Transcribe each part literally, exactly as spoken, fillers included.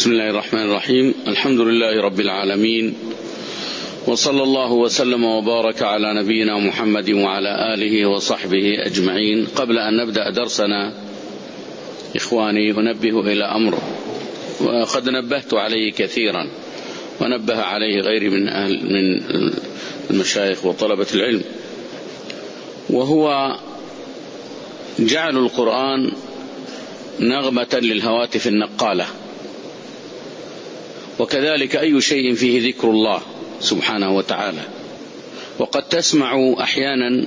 بسم الله الرحمن الرحيم. الحمد لله رب العالمين، وصلى الله وسلم وبارك على نبينا محمد وعلى آله وصحبه أجمعين. قبل أن نبدأ درسنا إخواني أنبه إلى أمر وقد نبهت عليه كثيرا ونبه عليه غيري من أهل من المشايخ وطلبة العلم، وهو جعل القرآن نغمة للهواتف النقالة، وكذلك أي شيء فيه ذكر الله سبحانه وتعالى. وقد تسمع أحيانا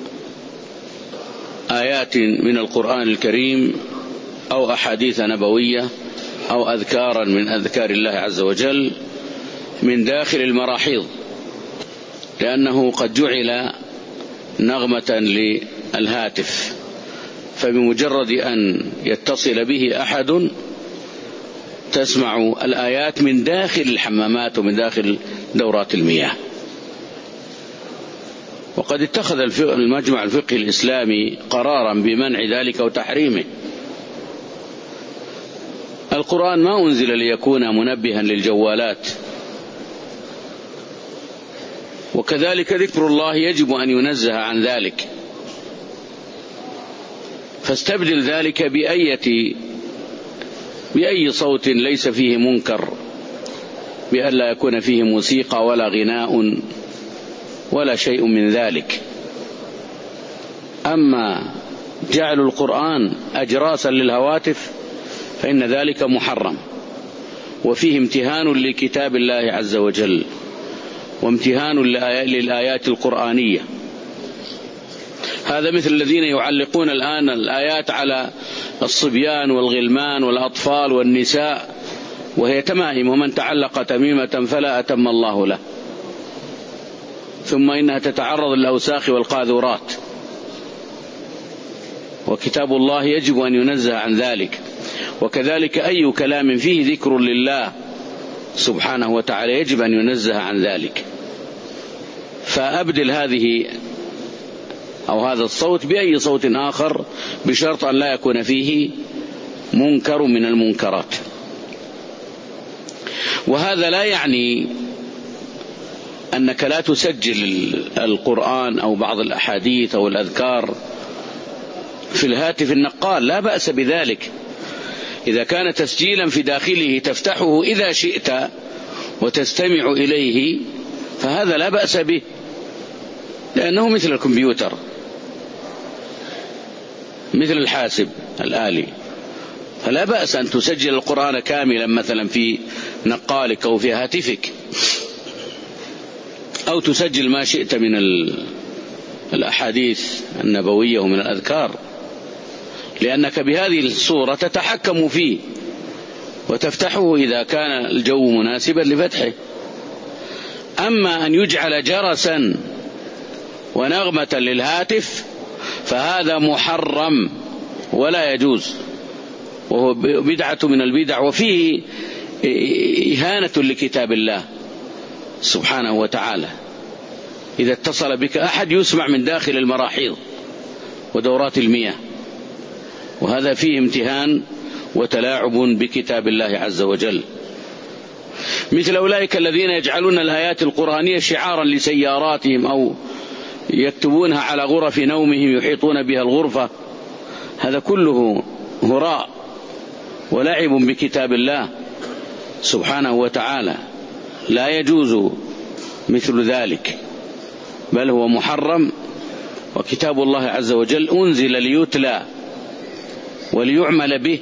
آيات من القرآن الكريم أو أحاديث نبوية أو أذكارا من أذكار الله عز وجل من داخل المراحيض، لأنه قد جعل نغمة للهاتف، فبمجرد أن يتصل به أحد تسمع الآيات من داخل الحمامات ومن داخل دورات المياه. وقد اتخذ المجمع الفقهي الإسلامي قرارا بمنع ذلك وتحريمه. القرآن ما أنزل ليكون منبها للجوالات، وكذلك ذكر الله يجب أن ينزه عن ذلك، فاستبدل ذلك بأية بأي صوت ليس فيه منكر، بأن لا يكون فيه موسيقى ولا غناء ولا شيء من ذلك. أما جعل القرآن أجراسا للهواتف فإن ذلك محرم، وفيه امتهان لكتاب الله عز وجل وامتهان للآيات القرآنية. هذا مثل الذين يعلقون الآن الآيات على الصبيان والغلمان والأطفال والنساء وهي تمائم، ومن تعلق تميمة فلا أتم الله له، ثم إنها تتعرض للأوساخ والقاذورات، وكتاب الله يجب أن ينزه عن ذلك. وكذلك أي كلام فيه ذكر لله سبحانه وتعالى يجب أن ينزه عن ذلك. فأبدل هذه أو هذا الصوت بأي صوت آخر بشرط أن لا يكون فيه منكر من المنكرات. وهذا لا يعني أنك لا تسجل القرآن أو بعض الأحاديث أو الأذكار في الهاتف النقال، لا بأس بذلك إذا كان تسجيلا في داخله تفتحه إذا شئت وتستمع إليه، فهذا لا بأس به، لأنه مثل الكمبيوتر، مثل الحاسب الآلي، فلا بأس أن تسجل القرآن كاملا مثلا في نقالك أو في هاتفك، أو تسجل ما شئت من الأحاديث النبوية ومن الأذكار، لأنك بهذه الصورة تتحكم فيه وتفتحه إذا كان الجو مناسبا لفتحه. أما أن يجعل جرسا ونغمة للهاتف فهذا محرم ولا يجوز، وهو بدعة من البدع، وفيه إهانة لكتاب الله سبحانه وتعالى. إذا اتصل بك أحد يسمع من داخل المراحيض ودورات المياه، وهذا فيه امتهان وتلاعب بكتاب الله عز وجل. مثل أولئك الذين يجعلون الآيات القرآنية شعارا لسياراتهم أو يكتبونها على غرف نومهم يحيطون بها الغرفة، هذا كله هراء ولعب بكتاب الله سبحانه وتعالى، لا يجوز مثل ذلك، بل هو محرم. وكتاب الله عز وجل أنزل ليتلى وليعمل به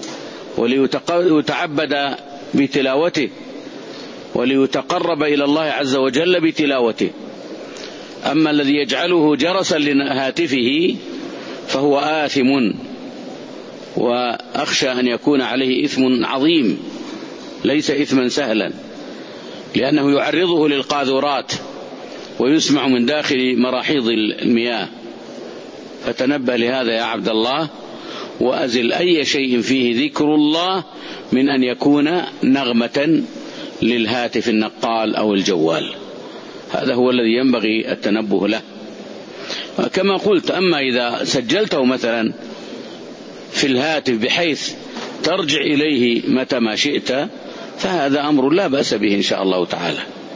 وليتعبد بتلاوته وليتقرب إلى الله عز وجل بتلاوته. أما الذي يجعله جرسا لهاتفه فهو آثم، وأخشى أن يكون عليه إثم عظيم، ليس إثما سهلا، لأنه يعرضه للقاذورات ويسمع من داخل مراحيض المياه. فتنبه لهذا يا عبد الله، وأزل أي شيء فيه ذكر الله من أن يكون نغمة للهاتف النقال أو الجوال. هذا هو الذي ينبغي التنبه له. كما قلت، أما إذا سجلته مثلا في الهاتف بحيث ترجع إليه متى ما شئت، فهذا أمر لا بأس به إن شاء الله تعالى.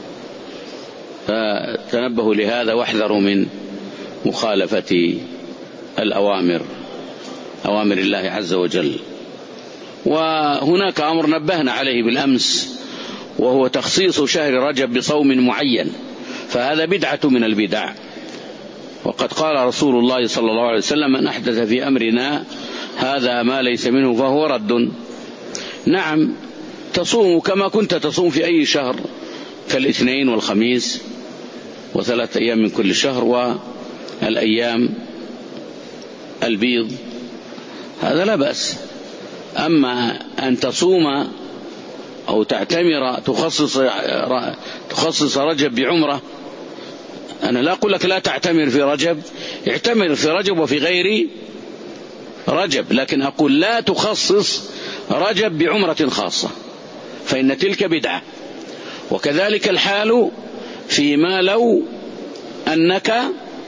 فتنبهوا لهذا واحذروا من مخالفة الأوامر، أوامر الله عز وجل. وهناك أمر نبهنا عليه بالأمس، وهو تخصيص شهر رجب بصوم معين، فهذا بدعة من البدع. وقد قال رسول الله صلى الله عليه وسلم: من أحدث في أمرنا هذا ما ليس منه فهو رد. نعم، تصوم كما كنت تصوم في أي شهر، كالاثنين والخميس وثلاث أيام من كل شهر والأيام البيض، هذا لا بأس. أما أن تصوم أو تعتمر تخصص تخصص رجب بعمرة، أنا لا أقول لك لا تعتمر في رجب، اعتمر في رجب وفي غير رجب، لكن أقول لا تخصص رجب بعمرة خاصة، فإن تلك بدعة. وكذلك الحال فيما لو أنك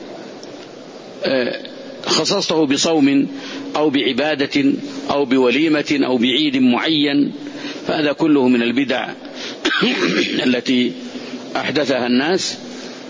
خصصته بصوم أو بعبادة أو بوليمة أو بعيد معين، فهذا كله من البدع التي أحدثها الناس.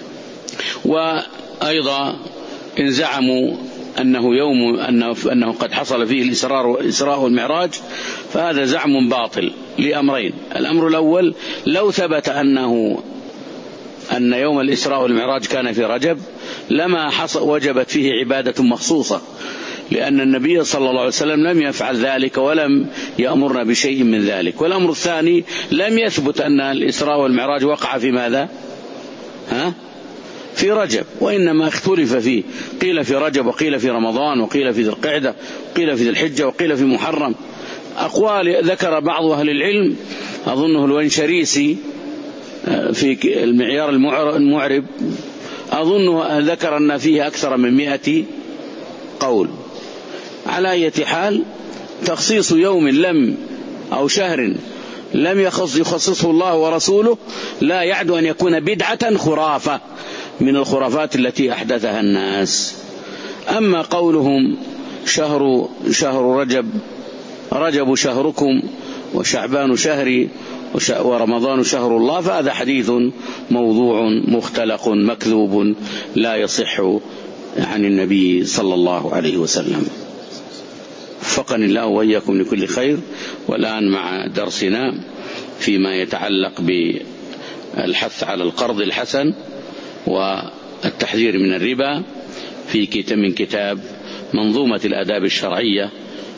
وأيضا إن زعموا أنه يوم أنه, أنه قد حصل فيه الإسراء والمعراج، فهذا زعم باطل لأمرين. الأمر الأول: لو ثبت أنه أن يوم الإسراء والمعراج كان في رجب لما حصل وجبت فيه عبادة مخصوصة، لأن النبي صلى الله عليه وسلم لم يفعل ذلك ولم يأمرنا بشيء من ذلك. والأمر الثاني: لم يثبت أن الإسراء والمعراج وقع في ماذا؟ ها؟ في رجب، وإنما اختلف فيه، قيل في رجب وقيل في رمضان وقيل في ذي القعدة وقيل في ذي الحجة وقيل في محرم. أقوال ذكر بعض أهل العلم، أظنه الونشريسي في المعيار المعرب، أظنه ذكر أن فيه أكثر من مئة قول. على أي حال، تخصيص يوم لم أو شهر لم يخص يخصصه الله ورسوله لا يعد أن يكون بدعة خرافة من الخرافات التي أحدثها الناس. أما قولهم شهر شهر رجب رجب شهركم وشعبان شهري ورمضان شهر الله، فهذا حديث موضوع مختلق مكذوب لا يصح عن النبي صلى الله عليه وسلم. وفقني الله وإياكم لكل خير. والآن مع درسنا فيما يتعلق بالحث على القرض الحسن والتحذير من الربا في كتاب من كتاب منظومة الآداب الشرعية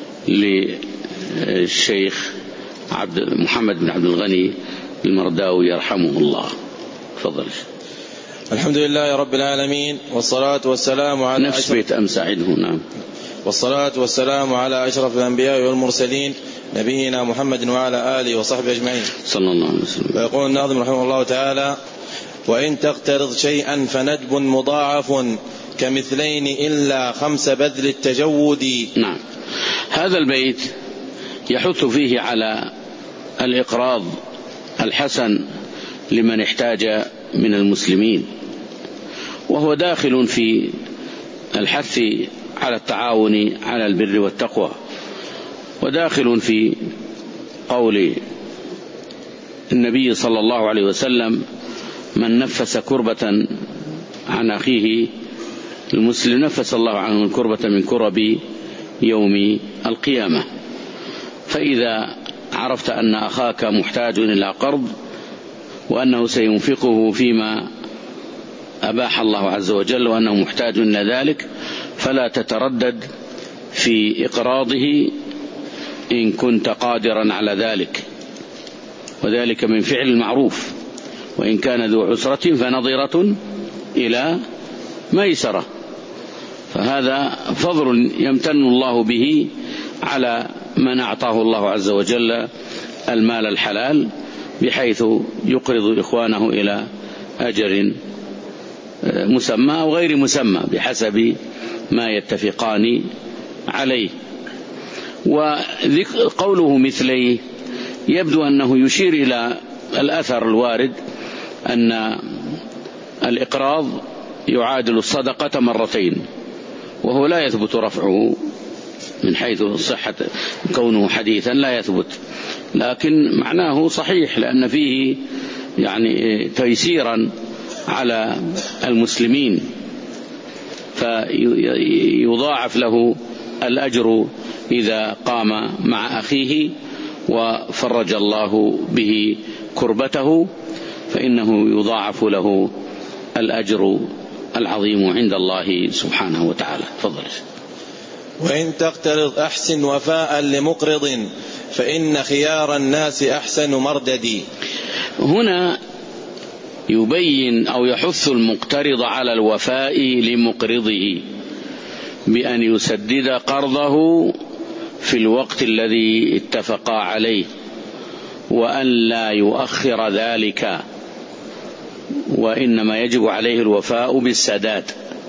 للشيخ عبد محمد بن عبد الغني المرداوي يرحمه الله. تفضل. الحمد لله رب العالمين، والصلاة والسلام على نفس بيت أم سعيده. نعم. والصلاة والسلام على أشرف الأنبياء والمرسلين نبينا محمد وعلى آله وصحبه أجمعين صلى الله عليه وسلم. ويقول الناظم رحمه الله تعالى: وإن تقترض شيئا فندب مضاعف كمثلين إلا خمس بذل التجود. نعم. هذا البيت يحث فيه على الإقراض الحسن لمن احتاج من المسلمين، وهو داخل في الحث على التعاون على البر والتقوى، وداخل في قول النبي صلى الله عليه وسلم: من نفس كربة عن أخيه المسلم نفس الله عنه الكربة من كرب يوم القيامة. فإذا عرفت أن أخاك محتاج إلى قرض وأنه سينفقه فيما أباح الله عز وجل وأنه محتاج إلى ذلك، فلا تتردد في إقراضه إن كنت قادرا على ذلك، وذلك من فعل المعروف، وإن كان ذو عسرة فنظرة إلى ميسرة. فهذا فضل يمتن الله به على من أعطاه الله عز وجل المال الحلال، بحيث يقرض إخوانه إلى أجر مسمى أو غير مسمى بحسب ما يتفقان عليه. وقوله مثليه يبدو أنه يشير إلى الأثر الوارد أن الإقراض يعادل الصدقة مرتين، وهو لا يثبت رفعه من حيث صحة كونه حديثا لا يثبت، لكن معناه صحيح لأن فيه يعني تيسيرا على المسلمين، فيضاعف له الأجر إذا قام مع أخيه وفرج الله به كربته، فإنه يضاعف له الأجر العظيم عند الله سبحانه وتعالى. تفضل. وإن تقترض أحسن وفاء لمقرض فإن خيار الناس أحسن مرددي. هنا يبين أو يحث المقترض على الوفاء لمقرضه بأن يسدد قرضه في الوقت الذي اتفقا عليه، وأن لا يؤخر ذلك، وإنما يجب عليه الوفاء بالسداد،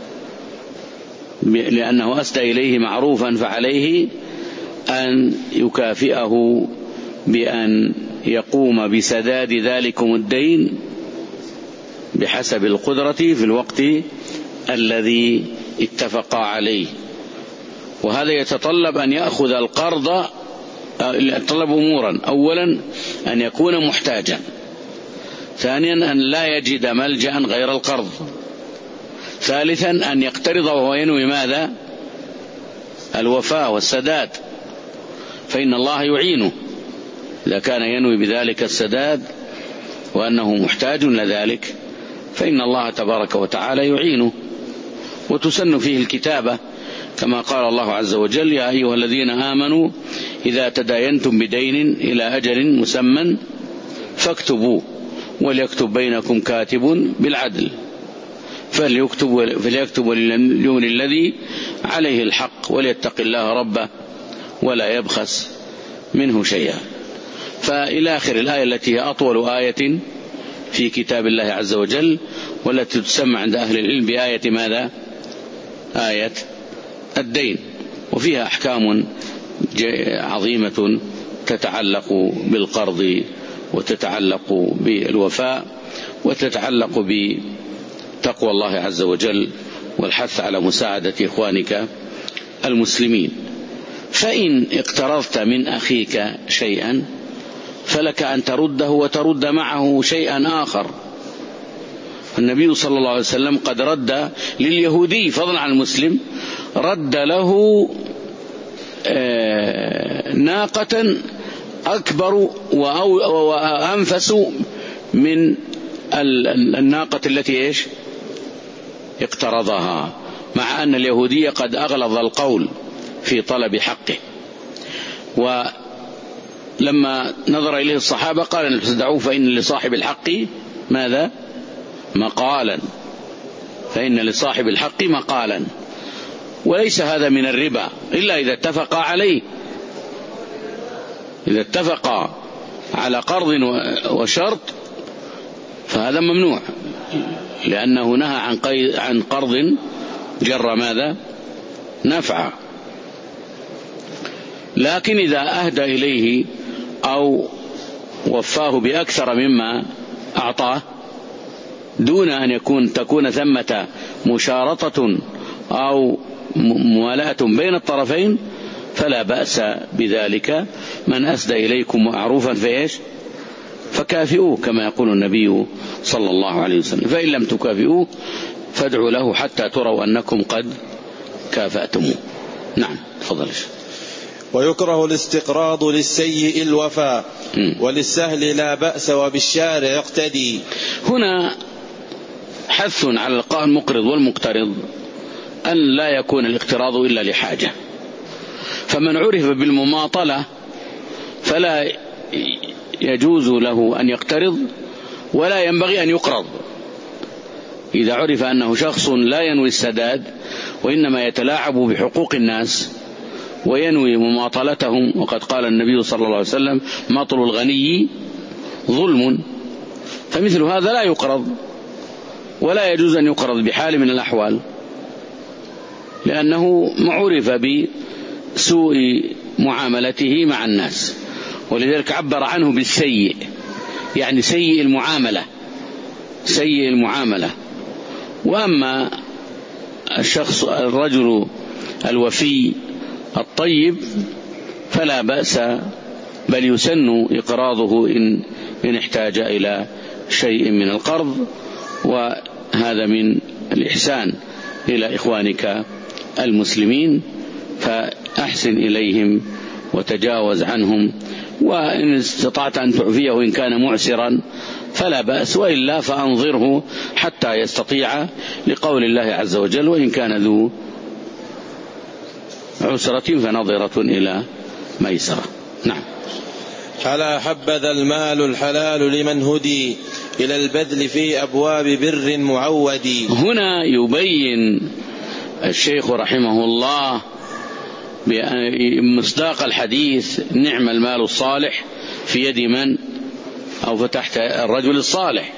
لأنه أسدى إليه معروفا، فعليه أن يكافئه بأن يقوم بسداد ذلكم الدين بحسب القدرة في الوقت الذي اتفقا عليه. وهذا يتطلب أن يأخذ القرض، يتطلب أمورا: أولا أن يكون محتاجا، ثانيا أن لا يجد ملجأ غير القرض، ثالثا أن يقترض وهو ينوي ماذا؟ الوفاء والسداد، فإن الله يعينه إذا كان ينوي بذلك السداد وأنه محتاج لذلك، فإن الله تبارك وتعالى يعينه. وتسن فيه الكتابة كما قال الله عز وجل: يا أيها الذين آمنوا إذا تداينتم بدين إلى أجل مسمى فاكتبوا وليكتب بينكم كاتب بالعدل فليكتب, فليكتب وليمن الذي عليه الحق وليتق الله ربه ولا يبخس منه شيئا. فإلى آخر الآية التي هي أطول آية في كتاب الله عز وجل، والتي تسمى عند أهل العلم بآية ماذا؟ آية الدين، وفيها أحكام عظيمة تتعلق بالقرض وتتعلق بالوفاء وتتعلق بتقوى الله عز وجل والحث على مساعدة إخوانك المسلمين. فإن اقترضت من أخيك شيئا فلك أن ترده وترد معه شيئا آخر. النبي صلى الله عليه وسلم قد رد لليهودي فضلا عن المسلم، رد له ناقة أكبر وأنفس من الناقة التي إيش اقترضها، مع أن اليهودي قد أغلظ القول في طلب حقه. ولما نظر إليه الصحابة قال: دعوه فإن لصاحب الحق ماذا؟ مقالا، فإن لصاحب الحق مقالا. وليس هذا من الربا إلا إذا اتفقا عليه، إذا اتفقا على قرض وشرط فهذا ممنوع، لأنه نهى عن عن قرض جر ماذا؟ نفعا. لكن إذا أهدى إليه أو وفاه بأكثر مما أعطاه دون أن يكون تكون ثمة مشارطة أو موالاة بين الطرفين فلا بأس بذلك. من أسدى إليكم معروفا فإيش؟ فكافئوه، كما يقول النبي صلى الله عليه وسلم. فإن لم تكافئوه فادعوا له حتى تروا أنكم قد كافأتموه. نعم، تفضل. ويكره الاستقراض للسيء الوفاء وللسهل لا بأس وبالشارع يقتدي. هنا حث على المقرض والمقترض أن لا يكون الاقتراض إلا لحاجة. فمن عرف بالمماطلة فلا يجوز له أن يقترض ولا ينبغي أن يقرض. إذا عرف أنه شخص لا ينوي السداد وإنما يتلاعب بحقوق الناس وينوي مماطلتهم، وقد قال النبي صلى الله عليه وسلم: مطل الغني ظلم، فمثل هذا لا يقرض ولا يجوز أن يقرض بحال من الأحوال، لأنه معرف بسوء معاملته مع الناس. ولذلك عبر عنه بالسيء، يعني سيء المعاملة، سيء المعاملة. وأما الشخص الرجل الوفي الطيب فلا بأس، بل يسن إقراضه إن, إن احتاج إلى شيء من القرض، وهذا من الإحسان إلى إخوانك المسلمين، فأحسن إليهم وتجاوز عنهم، وإن استطعت أن تعفيه وإن كان معسرا فلا بأس، وإلا فأنظره حتى يستطيع، لقول الله عز وجل: وإن كان ذو عسرة فنظرة إلى ميسرة. نعم. ألا حبذا المال الحلال لمن هدي إلى البذل في أبواب بر معود. هنا يبين الشيخ رحمه الله بمصداق الحديث: نعم المال الصالح في يد من؟ أو فتحت الرجل الصالح،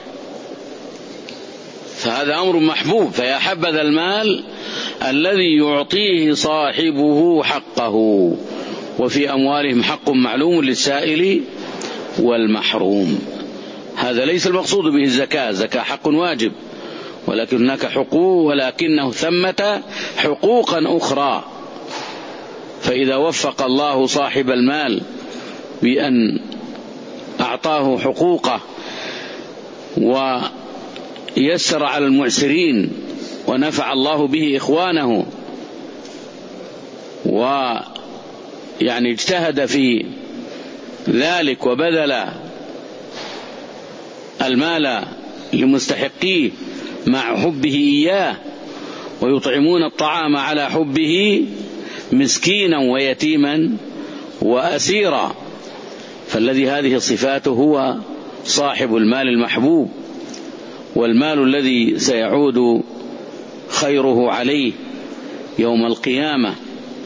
فهذا أمر محبوب. فيا حبذا المال الذي يعطيه صاحبه حقه، وفي أموالهم حق معلوم للسائل والمحروم. هذا ليس المقصود به الزكاة، الزكاة حق واجب، ولكن هناك حقوق، ولكنه ثمة حقوقا أخرى. فإذا وفق الله صاحب المال بأن أعطاه حقوقه ويسر على المعسرين ونفع الله به إخوانه، ويعني اجتهد في ذلك وبذل المال لمستحقيه مع حبه إياه، ويطعمون الطعام على حبه مسكينا ويتيما وأسيرا، فالذي هذه صفاته هو صاحب المال المحبوب، والمال الذي سيعود خيره عليه يوم القيامة،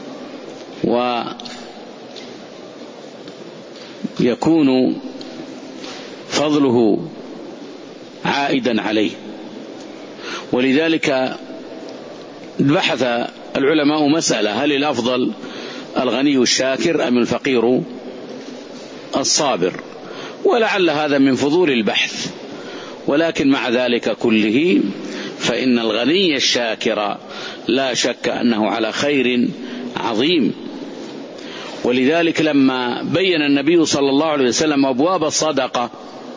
ويكون فضله عائدا عليه. ولذلك بحث العلماء مسألة: هل الأفضل الغني الشاكر أم الفقير الصابر؟ ولعل هذا من فضول البحث، ولكن مع ذلك كله فإن الغني الشاكر لا شك أنه على خير عظيم. ولذلك لما بين النبي صلى الله عليه وسلم أبواب الصدقة،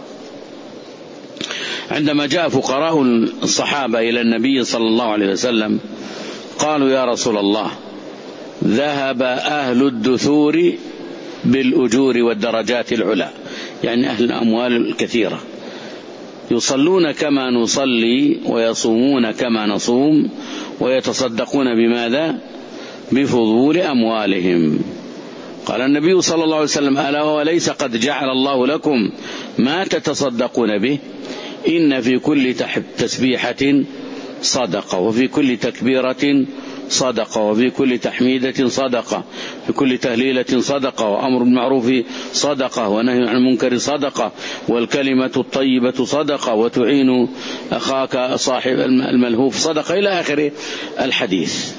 عندما جاء فقراء الصحابة إلى النبي صلى الله عليه وسلم قالوا: يا رسول الله، ذهب أهل الدثور بالأجور والدرجات العلى، يعني أهل الأموال الكثيرة، يصلون كما نصلي ويصومون كما نصوم ويتصدقون بماذا؟ بفضول أموالهم. قال النبي صلى الله عليه وسلم: ألا وليس قد جعل الله لكم ما تتصدقون به؟ إن في كل تسبيحة صدقة، وفي كل تكبيرة صدقة، وفي كل تحميدة صدقة، في كل تهليلة صدقة، وأمر بالمعروف صدقة، ونهي عن المنكر صدقة، والكلمة الطيبة صدقة، وتعين أخاك صاحب الملهوف صدقة، إلى آخر الحديث.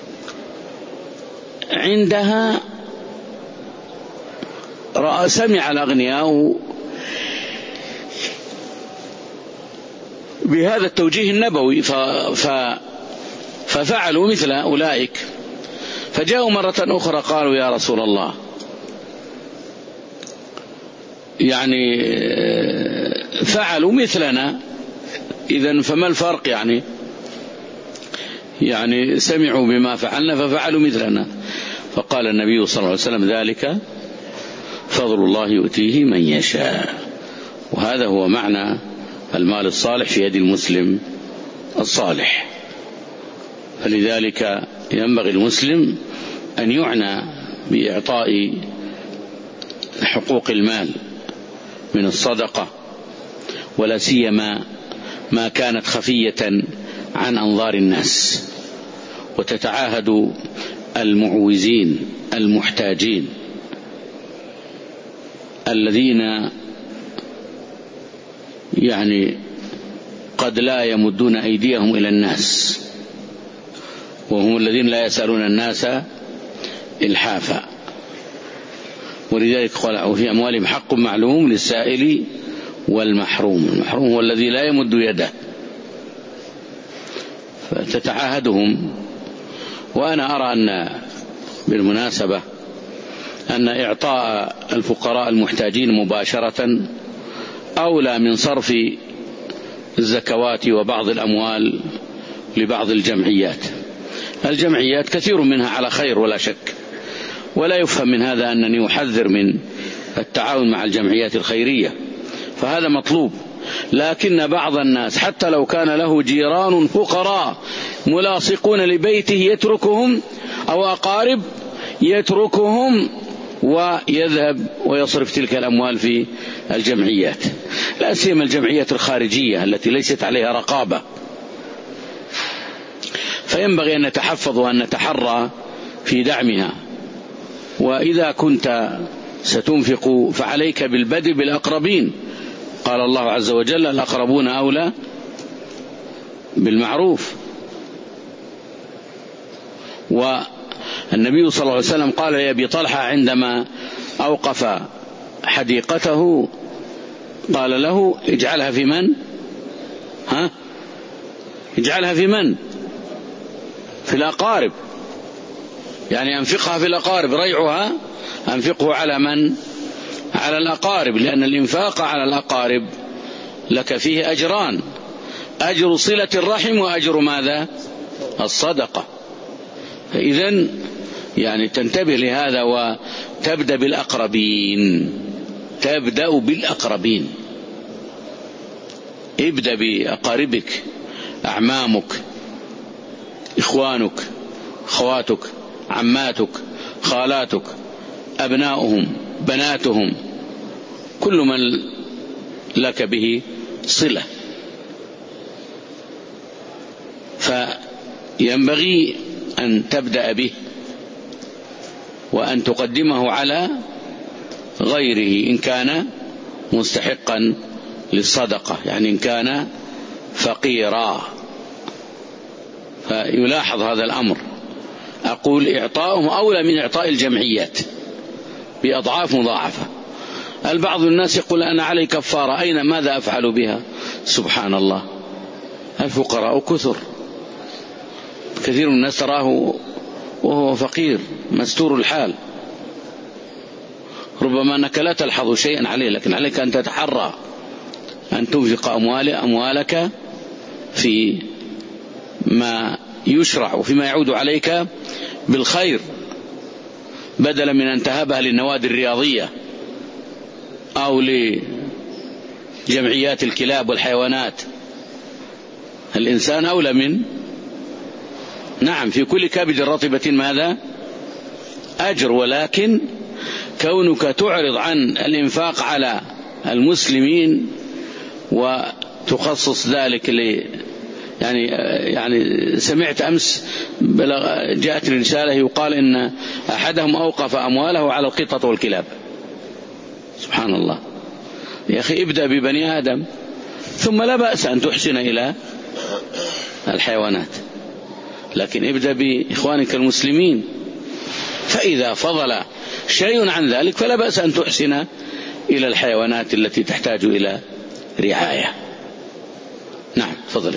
عندها رأى سمع الأغنياء بهذا التوجيه النبوي ف... ف... ففعلوا مثل أولئك، فجاءوا مرة أخرى قالوا: يا رسول الله، يعني فعلوا مثلنا، إذن فما الفرق؟ يعني يعني سمعوا بما فعلنا ففعلوا مثلنا. فقال النبي صلى الله عليه وسلم: ذلك فضل الله يؤتيه من يشاء. وهذا هو معنى المال الصالح في يد المسلم الصالح. فلذلك ينبغي المسلم أن يعنى بإعطاء حقوق المال من الصدقة، ولا سيما ما كانت خفية عن أنظار الناس، وتتعاهد المعوزين المحتاجين الذين يعني قد لا يمدون أيديهم إلى الناس، وهم الذين لا يسألون الناس إلحافا. ولذلك قال: وفي أموالهم حق معلوم للسائل والمحروم. المحروم هو الذي لا يمد يده، فتتعاهدهم. وأنا أرى أن بالمناسبة أن إعطاء الفقراء المحتاجين مباشرة أولى من صرف الزكوات وبعض الأموال لبعض الجمعيات. الجمعيات كثير منها على خير ولا شك، ولا يفهم من هذا أنني أحذر من التعاون مع الجمعيات الخيرية، فهذا مطلوب. لكن بعض الناس حتى لو كان له جيران فقراء ملاصقون لبيته يتركهم، أو أقارب يتركهم ويذهب ويصرف تلك الأموال في الجمعيات، لا سيما الجمعيات الخارجية التي ليست عليها رقابة. فينبغي أن نتحفظ وأن نتحرى في دعمها. وإذا كنت ستنفق فعليك بالبدء بالأقربين، قال الله عز وجل: الأقربون أولى بالمعروف. والنبي صلى الله عليه وسلم قال لأبي طلحة عندما أوقف حديقته، قال له: اجعلها في من؟ ها؟ اجعلها في من؟ في الأقارب، يعني أنفقها في الأقارب، ريعها أنفقه على من؟ على الأقارب، لأن الإنفاق على الأقارب لك فيه أجران: أجر صلة الرحم وأجر ماذا؟ الصدقة. فإذن يعني تنتبه لهذا وتبدأ بالأقربين، تبدأ بالأقربين، ابدأ بأقاربك، أعمامك، إخوانك، خواتك، عماتك، خالاتك، أبناؤهم، بناتهم، كل من لك به صلة. فينبغي أن تبدأ به وأن تقدمه على غيره إن كان مستحقا للصدقة، يعني إن كان فقيرا. فيلاحظ هذا الأمر. أقول إعطاؤهم أولى من إعطاء الجمعيات بأضعاف مضاعفة. البعض الناس يقول: أنا علي كفارة، أين ماذا أفعل بها؟ سبحان الله، الفقراء كثر، كثير من الناس تراه وهو فقير مستور الحال، ربما أنك لا تلحظ شيئا عليه، لكن عليك أن تتحرى أن تنفق أموال أموالك في ما يشرع وفيما يعود عليك بالخير، بدلا من أن تهبها للنوادي الرياضية أو لجمعيات الكلاب والحيوانات. الإنسان أولى من نعم في كل كبد رطبة ماذا؟ أجر. ولكن كونك تعرض عن الإنفاق على المسلمين وتخصص ذلك ل يعني يعني سمعت أمس جاءت رسالة يقال إن أحدهم أوقف أمواله على القطط والكلاب. سبحان الله يا أخي، ابدأ ببني آدم، ثم لا بأس أن تحسن إلى الحيوانات، لكن ابدأ بإخوانك المسلمين. فإذا فضل شيء عن ذلك فلا بأس أن تحسن إلى الحيوانات التي تحتاج إلى رعاية. نعم، فضل.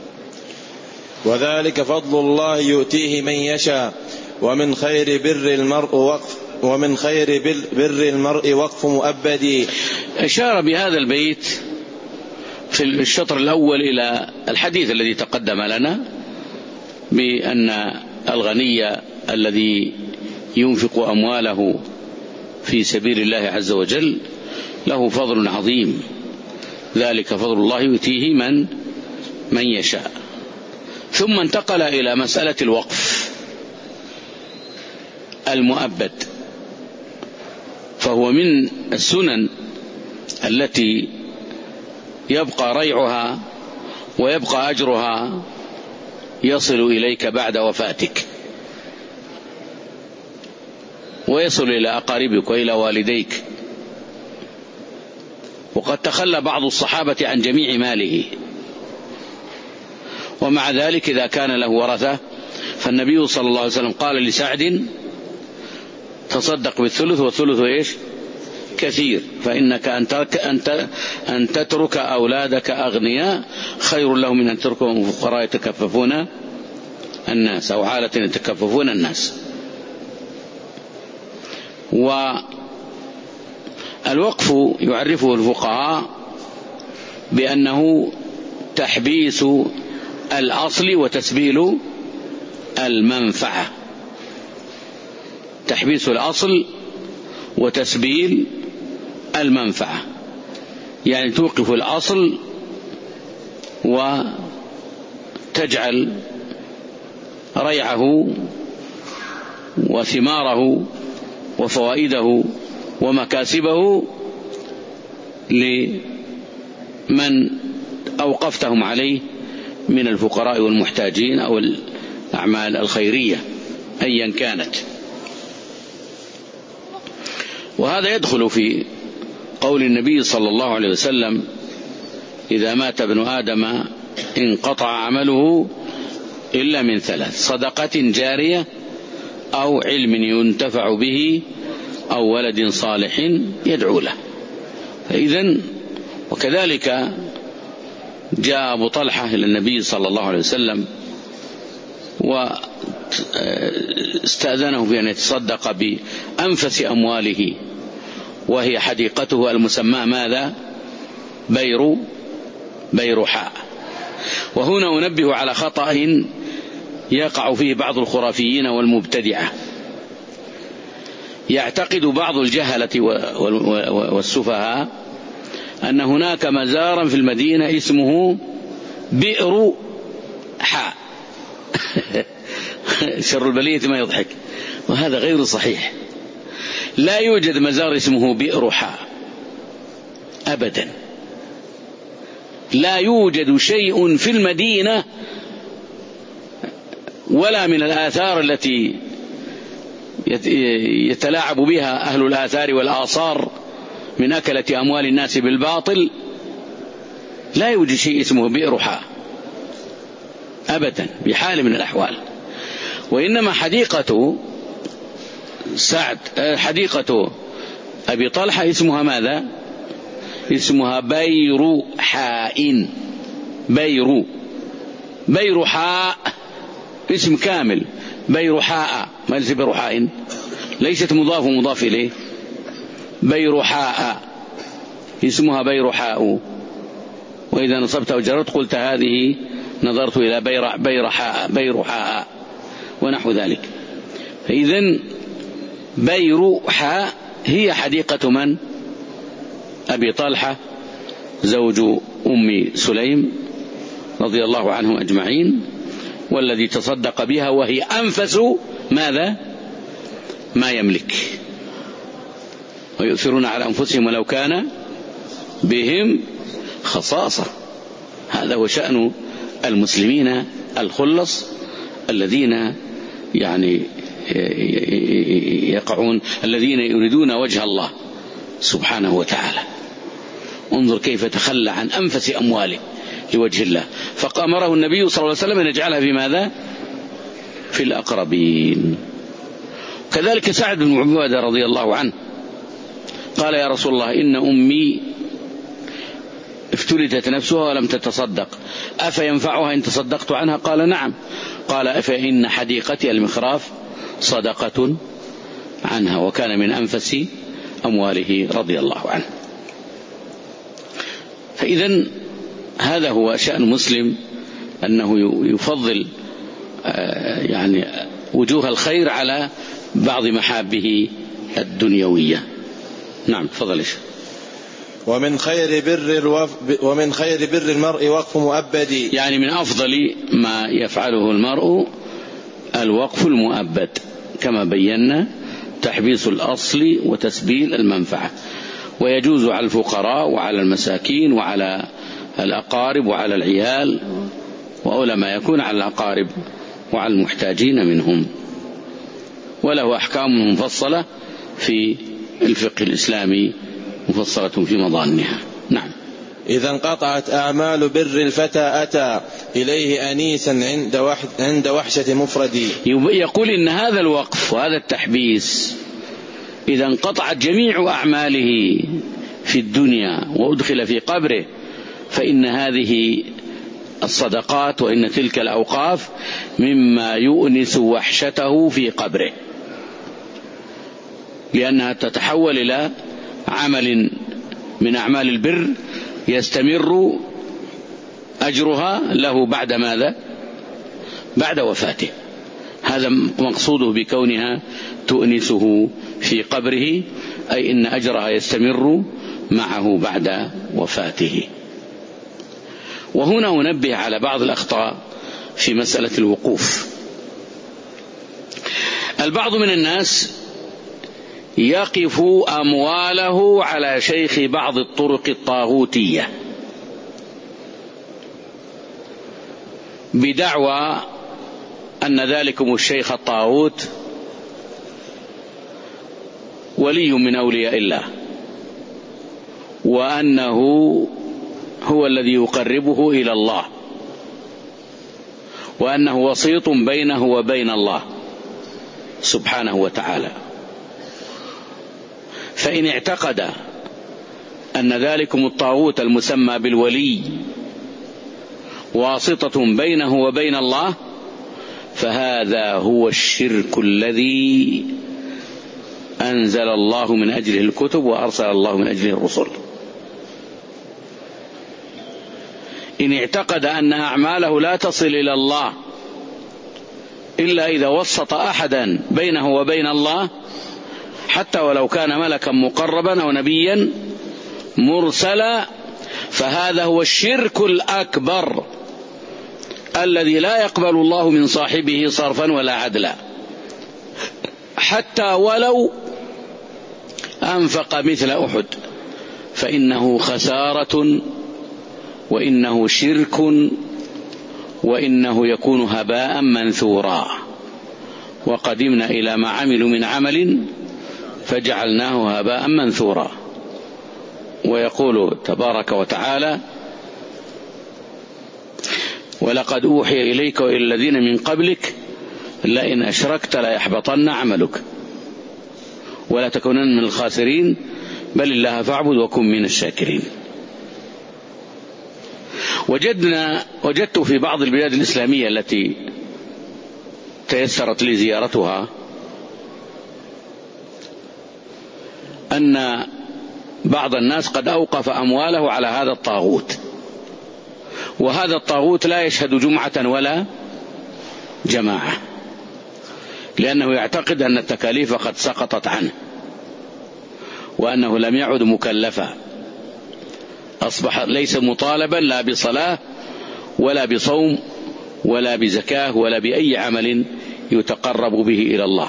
وذلك فضل الله يؤتيه من يشاء، ومن خير بر المرء وقف ومن خير بر المرء وقف مؤبد. أشار بهذا البيت في الشطر الأول إلى الحديث الذي تقدم لنا بأن الغني الذي ينفق أمواله في سبيل الله عز وجل له فضل عظيم، ذلك فضل الله يؤتيه من من يشاء. ثم انتقل إلى مسألة الوقف المؤبد، فهو من السنن التي يبقى ريعها ويبقى أجرها يصل إليك بعد وفاتك، ويصل إلى أقاربك وإلى والديك. وقد تخلى بعض الصحابة عن جميع ماله، ومع ذلك إذا كان له ورثة فالنبي صلى الله عليه وسلم قال لسعد: تصدق بالثلث، والثلث إيش؟ كثير، فإنك أن تترك أولادك أغنياء خير لهم من أن تتركهم فقراء يتكففون الناس، أو عالة يتكففون الناس. والوقف يعرفه الفقهاء بأنه تحبيس الأصل وتسبيل المنفعة. تحبيس الأصل وتسبيل المنفعة، يعني توقف الأصل وتجعل ريعه وثماره وفوائده ومكاسبه لمن أوقفتهم عليه من الفقراء والمحتاجين أو الأعمال الخيرية أيا كانت. وهذا يدخل في قول النبي صلى الله عليه وسلم: إذا مات ابن آدم انقطع عمله إلا من ثلاث: صدقة جارية أو علم ينتفع به أو ولد صالح يدعو له. فإذن وكذلك جاء أبو طلحة إلى النبي صلى الله عليه وسلم واستأذنه بأن يتصدق بأنفس أمواله، وهي حديقته المسمى ماذا؟ بير بيرحاء. وهنا أنبه على خطأ يقع فيه بعض الخرافيين والمبتدعة. يعتقد بعض الجهلة والسفهاء أن هناك مزارا في المدينة اسمه بئر حاء. شر البلية ما يضحك، وهذا غير صحيح. لا يوجد مزار اسمه بئر حاء أبدا. لا يوجد شيء في المدينة ولا من الآثار التي يتلاعب بها أهل الآثار والآثار من أكلة أموال الناس بالباطل، لا يوجد شيء اسمه بئر حاء أبدا بحال من الأحوال. وإنما حديقة سعد حديقة أبي طلحة اسمها ماذا؟ اسمها بير حاء. بير بير حاء اسم كامل، بير حاء، ما ليس بير حاء، ليست مضاف ومضاف إليه. بير حاء اسمها بير حاء. وإذا نصبت أو جررت قلت هذه نظرت إلى بير بير حاء بير حاء ونحو ذلك. فإذن بير حاء هي حديقة من؟ أبي طلحة زوج أم سليم رضي الله عنهم أجمعين، والذي تصدق بها وهي أنفس ماذا؟ ما يملك. ويؤثرون على أنفسهم ولو كان بهم خصاصة. هذا هو شأن المسلمين الخلص الذين يعني يقعون الذين يريدون وجه الله سبحانه وتعالى. انظر كيف تخلى عن أنفس أمواله لوجه الله، فأمره النبي صلى الله عليه وسلم أن يجعلها في ماذا؟ في الأقربين. كذلك سعد بن عبادة رضي الله عنه قال: يا رسول الله، إن أمي افتلتت نفسها ولم تتصدق، أفينفعها إن تصدقت عنها؟ قال: نعم. قال: أفإن حديقتي المخراف صدقة عنها، وكان من أنفس أمواله رضي الله عنه. فإذن هذا هو شأن مسلم، أنه يفضل يعني وجوه الخير على بعض محابه الدنيوية. نعم، تفضل. إيش ومن خير بر الوف... ومن خير بر المرء وقف مؤبد، يعني من أفضل ما يفعله المرء الوقف المؤبد كما بينا، تحبيس الأصل وتسبيل المنفعة. ويجوز على الفقراء وعلى المساكين وعلى الأقارب وعلى العيال، وأولى ما يكون على الأقارب وعلى المحتاجين منهم. وله أحكام مفصلة في الفقه الإسلامي، مفصلة في مضانها. نعم. إذا انقطعت أعمال بر الفتى أتى إليه أنيسا عند, وح... عند وحشة مفردي. يقول إن هذا الوقف وهذا التحبيس إذا انقطعت جميع أعماله في الدنيا وأدخل في قبره، فإن هذه الصدقات وإن تلك الأوقاف مما يؤنس وحشته في قبره. لأنها تتحول إلى عمل من أعمال البر يستمر أجرها له بعد ماذا؟ بعد وفاته. هذا مقصوده بكونها تؤنسه في قبره، أي إن أجرها يستمر معه بعد وفاته. وهنا أنبه على بعض الأخطاء في مسألة الوقوف. البعض من الناس يقف أمواله على شيخ بعض الطرق الطاغوتية بدعوى أن ذلكم الشيخ الطاغوت ولي من أولياء الله، وأنه هو الذي يقربه إلى الله، وأنه وسيط بينه وبين الله سبحانه وتعالى. فإن اعتقد أن ذلكم الطاغوت المسمى بالولي واسطة بينه وبين الله، فهذا هو الشرك الذي أنزل الله من أجله الكتب وأرسل الله من أجله الرسل. إن اعتقد أن أعماله لا تصل إلى الله إلا إذا وسط أحدا بينه وبين الله، حتى ولو كان ملكا مقربا أو نبيا مرسلا، فهذا هو الشرك الأكبر الذي لا يقبل الله من صاحبه صرفا ولا عدلا، حتى ولو أنفق مثل أحد، فإنه خسارة، وإنه شرك، وإنه يكون هباء منثورا. وقدمنا إلى ما عملوا من عمل فجعلناه هباء منثورا. ويقول تبارك وتعالى: ولقد أوحي إليك وإلى الذين من قبلك لئن أشركت ليحبطن عملك ولا تكونن من الخاسرين بل الله فاعبد وكن من الشاكرين. وجدنا وجدت في بعض البلاد الإسلامية التي تيسرت لي زيارتها أن بعض الناس قد أوقف أمواله على هذا الطاغوت، وهذا الطاغوت لا يشهد جمعة ولا جماعة، لأنه يعتقد أن التكاليف قد سقطت عنه، وأنه لم يعد مكلفا، أصبح ليس مطالبا لا بصلاة ولا بصوم ولا بزكاة ولا بأي عمل يتقرب به إلى الله.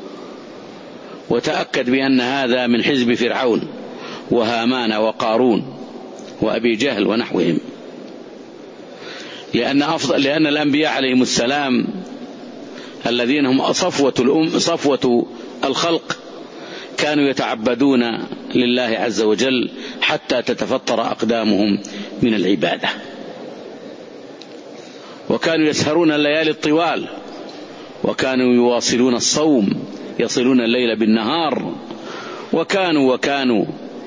وتأكد بأن هذا من حزب فرعون وهامان وقارون وأبي جهل ونحوهم، لأن أفضل لأن الأنبياء عليهم السلام الذين هم صفوة الأم صفوة الخلق كانوا يتعبدون لله عز وجل حتى تتفطر أقدامهم من العبادة، وكانوا يسهرون الليالي الطوال، وكانوا يواصلون الصوم يصلون الليل بالنهار، وكانوا وكانوا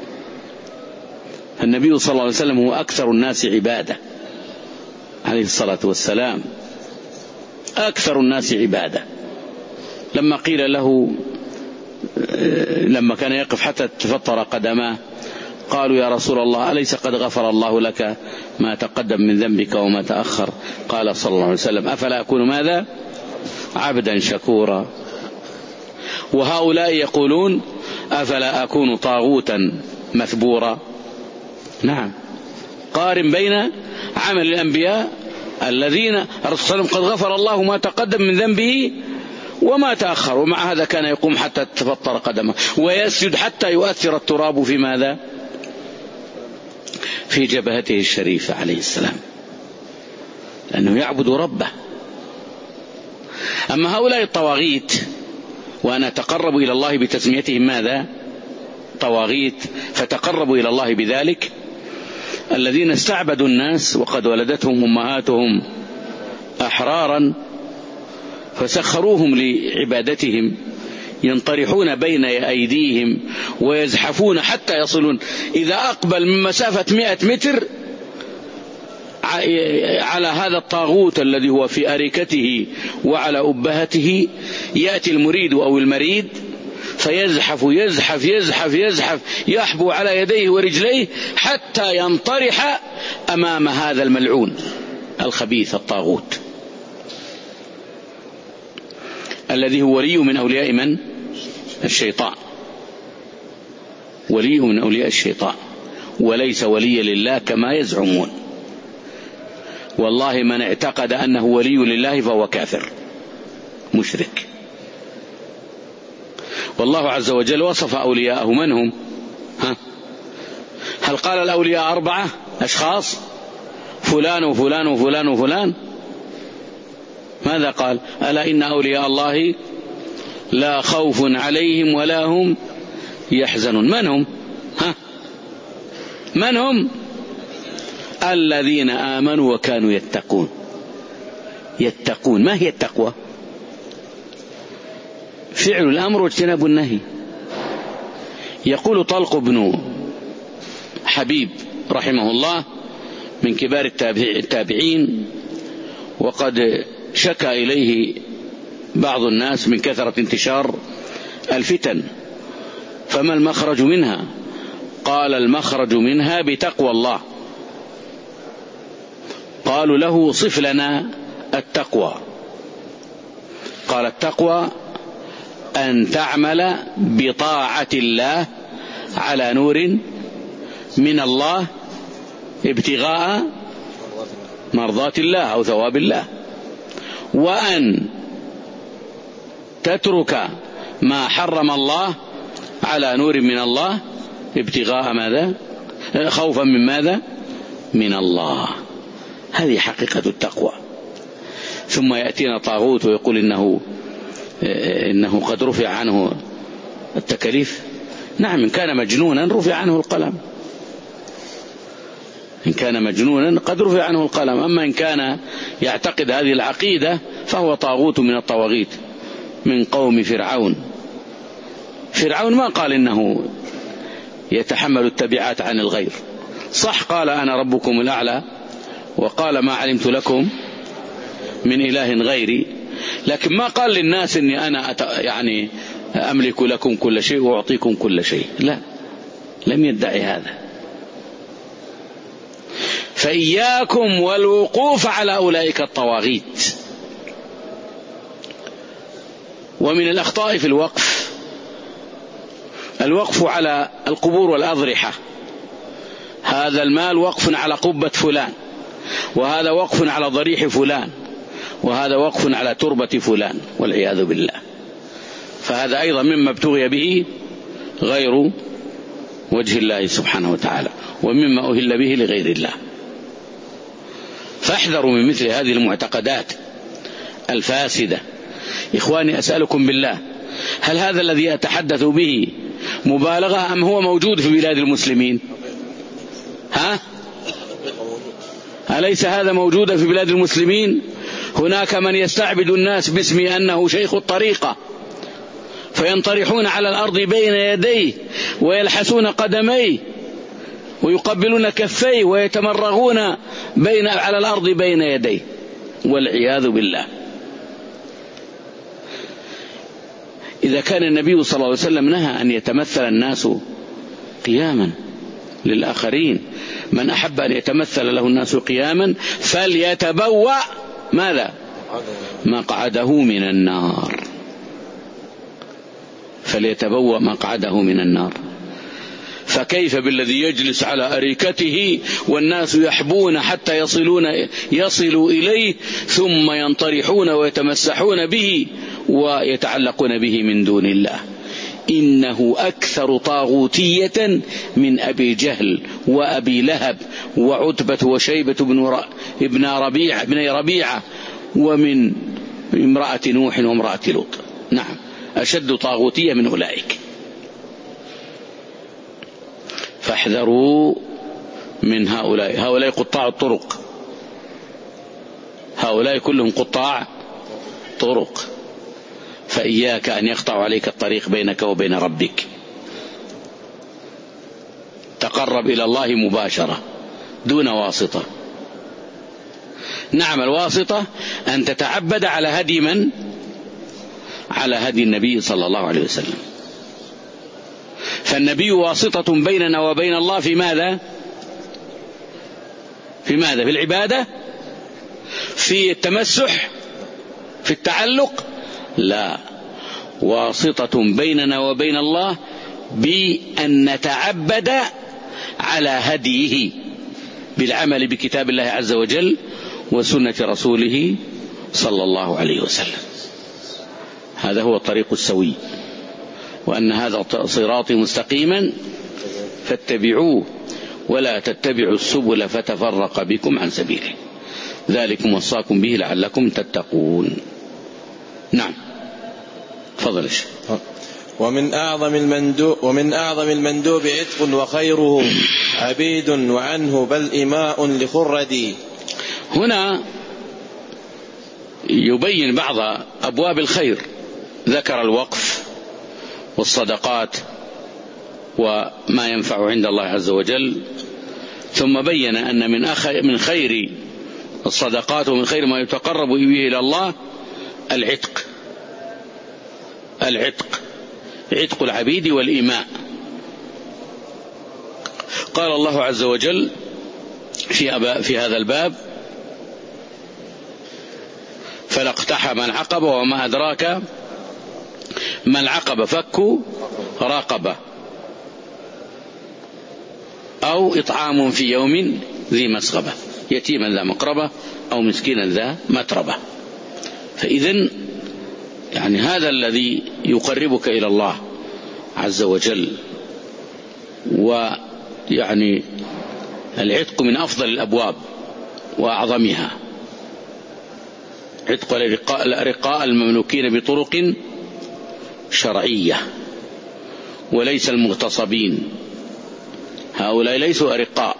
النبي صلى الله عليه وسلم هو أكثر الناس عبادة عليه الصلاة والسلام، أكثر الناس عبادة. لما قيل له لما كان يقف حتى تفطر قدماه قالوا: يا رسول الله أليس قد غفر الله لك ما تقدم من ذنبك وما تأخر؟ قال صلى الله عليه وسلم: أفلا أكون ماذا؟ عبدا شكورا. وهؤلاء يقولون: أفلا أكون طاغوتا مثبورا؟ نعم، قارن بين عمل الأنبياء الذين الرسول صلى الله عليه وسلم قد غفر الله ما تقدم من ذنبه وما تأخر، ومع هذا كان يقوم حتى تفطر قدمه ويسجد حتى يؤثر التراب في ماذا؟ في جبهته الشريفة عليه السلام، لأنه يعبد ربه. أما هؤلاء الطواغيت، وأنا أتقرب إلى الله بتسميتهم ماذا؟ طواغيت، فتقربوا إلى الله بذلك، الذين استعبدوا الناس وقد ولدتهم أمهاتهم أحرارا فسخروهم لعبادتهم، ينطرحون بين أيديهم ويزحفون حتى يصلون، إذا أقبل من مسافة مئة متر على هذا الطاغوت الذي هو في أريكته وعلى أبهته، يأتي المريد أو المريد فيزحف يزحف يزحف يزحف يحبو على يديه ورجليه حتى ينطرح أمام هذا الملعون الخبيث الطاغوت الذي هو ولي من أولياء من؟ الشيطان، ولي من أولياء الشيطان، وليس ولي لله كما يزعمون. والله من اعتقد أنه ولي لله فهو كافر مشرك. والله عز وجل وصف أولياءه من هم؟ ها؟ هل قال الأولياء أربعة أشخاص فلان وفلان وفلان وفلان؟ ماذا قال؟ ألا إن أولياء الله لا خوف عليهم ولا هم يحزنون. من هم؟ ها؟ من هم؟ الذين آمنوا وكانوا يتقون. يتقون، ما هي التقوى؟ فعل الأمر واجتناب النهي. يقول طلق بن حبيب رحمه الله من كبار التابعين، وقد شكى إليه بعض الناس من كثرة انتشار الفتن، فما المخرج منها؟ قال المخرج منها بتقوى الله. قالوا له صف لنا التقوى. قال التقوى أن تعمل بطاعة الله على نور من الله ابتغاء مرضات الله أو ثواب الله، وأن تترك ما حرم الله على نور من الله ابتغاء ماذا؟ خوفا من ماذا؟ من الله. هذه حقيقة التقوى. ثم يأتينا طاغوت ويقول إنه إنه قد رفع عنه التكاليف. نعم، إن كان مجنونا رفع عنه القلم، إن كان مجنونا قد رفع عنه القلم. أما إن كان يعتقد هذه العقيدة فهو طاغوت من الطواغيت من قوم فرعون. فرعون ما قال إنه يتحمل التبعات عن الغير، صح قال أنا ربكم الأعلى، وقال ما علمت لكم من إله غيري، لكن ما قال للناس إني أنا أت... يعني أملك لكم كل شيء وأعطيكم كل شيء، لا، لم يدعي هذا. فإياكم والوقوف على أولئك الطواغيت. ومن الأخطاء في الوقف الوقف على القبور والأضرحة. هذا المال وقف على قبة فلان، وهذا وقف على ضريح فلان، وهذا وقف على تربة فلان، والعياذ بالله. فهذا أيضا مما ابتغي به غير وجه الله سبحانه وتعالى، ومما أهل به لغير الله. فاحذروا من مثل هذه المعتقدات الفاسدة. إخواني أسألكم بالله، هل هذا الذي أتحدث به مبالغة أم هو موجود في بلاد المسلمين؟ ها؟ أليس هذا موجودا في بلاد المسلمين؟ هناك من يستعبد الناس باسم أنه شيخ الطريقة، فينطرحون على الأرض بين يديه ويلحسون قدميه ويقبلون كفيه ويتمرغون بين على الأرض بين يديه، والعياذ بالله. إذا كان النبي صلى الله عليه وسلم نهى أن يتمثل الناس قياما للآخرين، من أحب أن يتمثل له الناس قياما فليتبوأ ماذا؟ مقعده من النار. فليتبوأ مقعده من النار. فكيف بالذي يجلس على أريكته والناس يحبون حتى يصلون يصلوا إليه ثم ينطرحون ويتمسحون به ويتعلقون به من دون الله؟ إنه أكثر طاغوتية من أبي جهل وأبي لهب وعتبة وشيبة بن ابن ربيعة بن ربيعة ومن امرأة نوح وامرأة لوط. نعم، أشد طاغوتية من أولئك. فاحذروا من هؤلاء. هؤلاء قطاع الطرق، هؤلاء كلهم قطاع طرق. فإياك أن يقطع عليك الطريق بينك وبين ربك. تقرب إلى الله مباشرة دون واسطة. نعم، الواسطة أن تتعبد على هدي من؟ على هدي النبي صلى الله عليه وسلم. فالنبي واسطة بيننا وبين الله في ماذا؟ في ماذا؟ في العبادة؟ في التمسح؟ في التعلق؟ لا، واسطة بيننا وبين الله بأن نتعبد على هديه بالعمل بكتاب الله عز وجل وسنة رسوله صلى الله عليه وسلم. هذا هو الطريق السوي، وأن هذا صراطي مستقيما فاتبعوه ولا تتبعوا السبل فتفرق بكم عن سبيله ذلكم وصاكم به لعلكم تتقون. نعم، تفضل. ومن أعظم المندوب ومن أعظم المندوب عتق وخيره عبيد وعنه بل إماء لخردي. هنا يبين بعض أبواب الخير، ذكر الوقف والصدقات وما ينفع عند الله عز وجل، ثم بين أن من من خير الصدقات ومن خير ما يتقرب به إلى الله العتق العتق عتق العبيد والإماء. قال الله عز وجل في, في هذا الباب: فلا اقتحم العقبة وما أدراك ما العقبة فك رقبة أو إطعام في يوم ذي مسغبة يتيما ذا مقربة أو مسكينا ذا متربة. فإذن يعني هذا الذي يقربك إلى الله عز وجل. ويعني العتق من أفضل الأبواب وأعظمها، عتق الأرقاء المملوكين بطرق شرعية وليس المغتصبين، هؤلاء ليسوا أرقاء.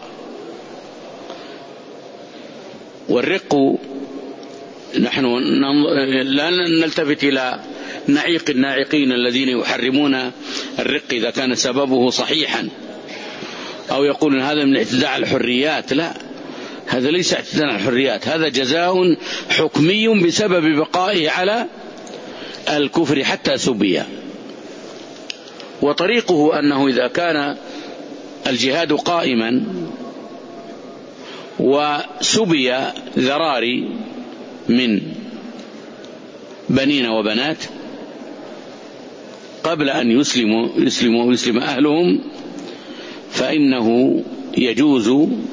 والرق نحن لا نلتفت إلى نعيق الناعقين الذين يحرمون الرق إذا كان سببه صحيحا، أو يقولون هذا من اعتداء على الحريات. لا، هذا ليس اعتداء على الحريات، هذا جزاء حكمي بسبب بقائه على الكفر حتى سبي. وطريقه أنه إذا كان الجهاد قائما وسبي ذراري من بنين وبنات قبل أن يسلموا يسلموا ويسلم أهلهم، فإنه يجوز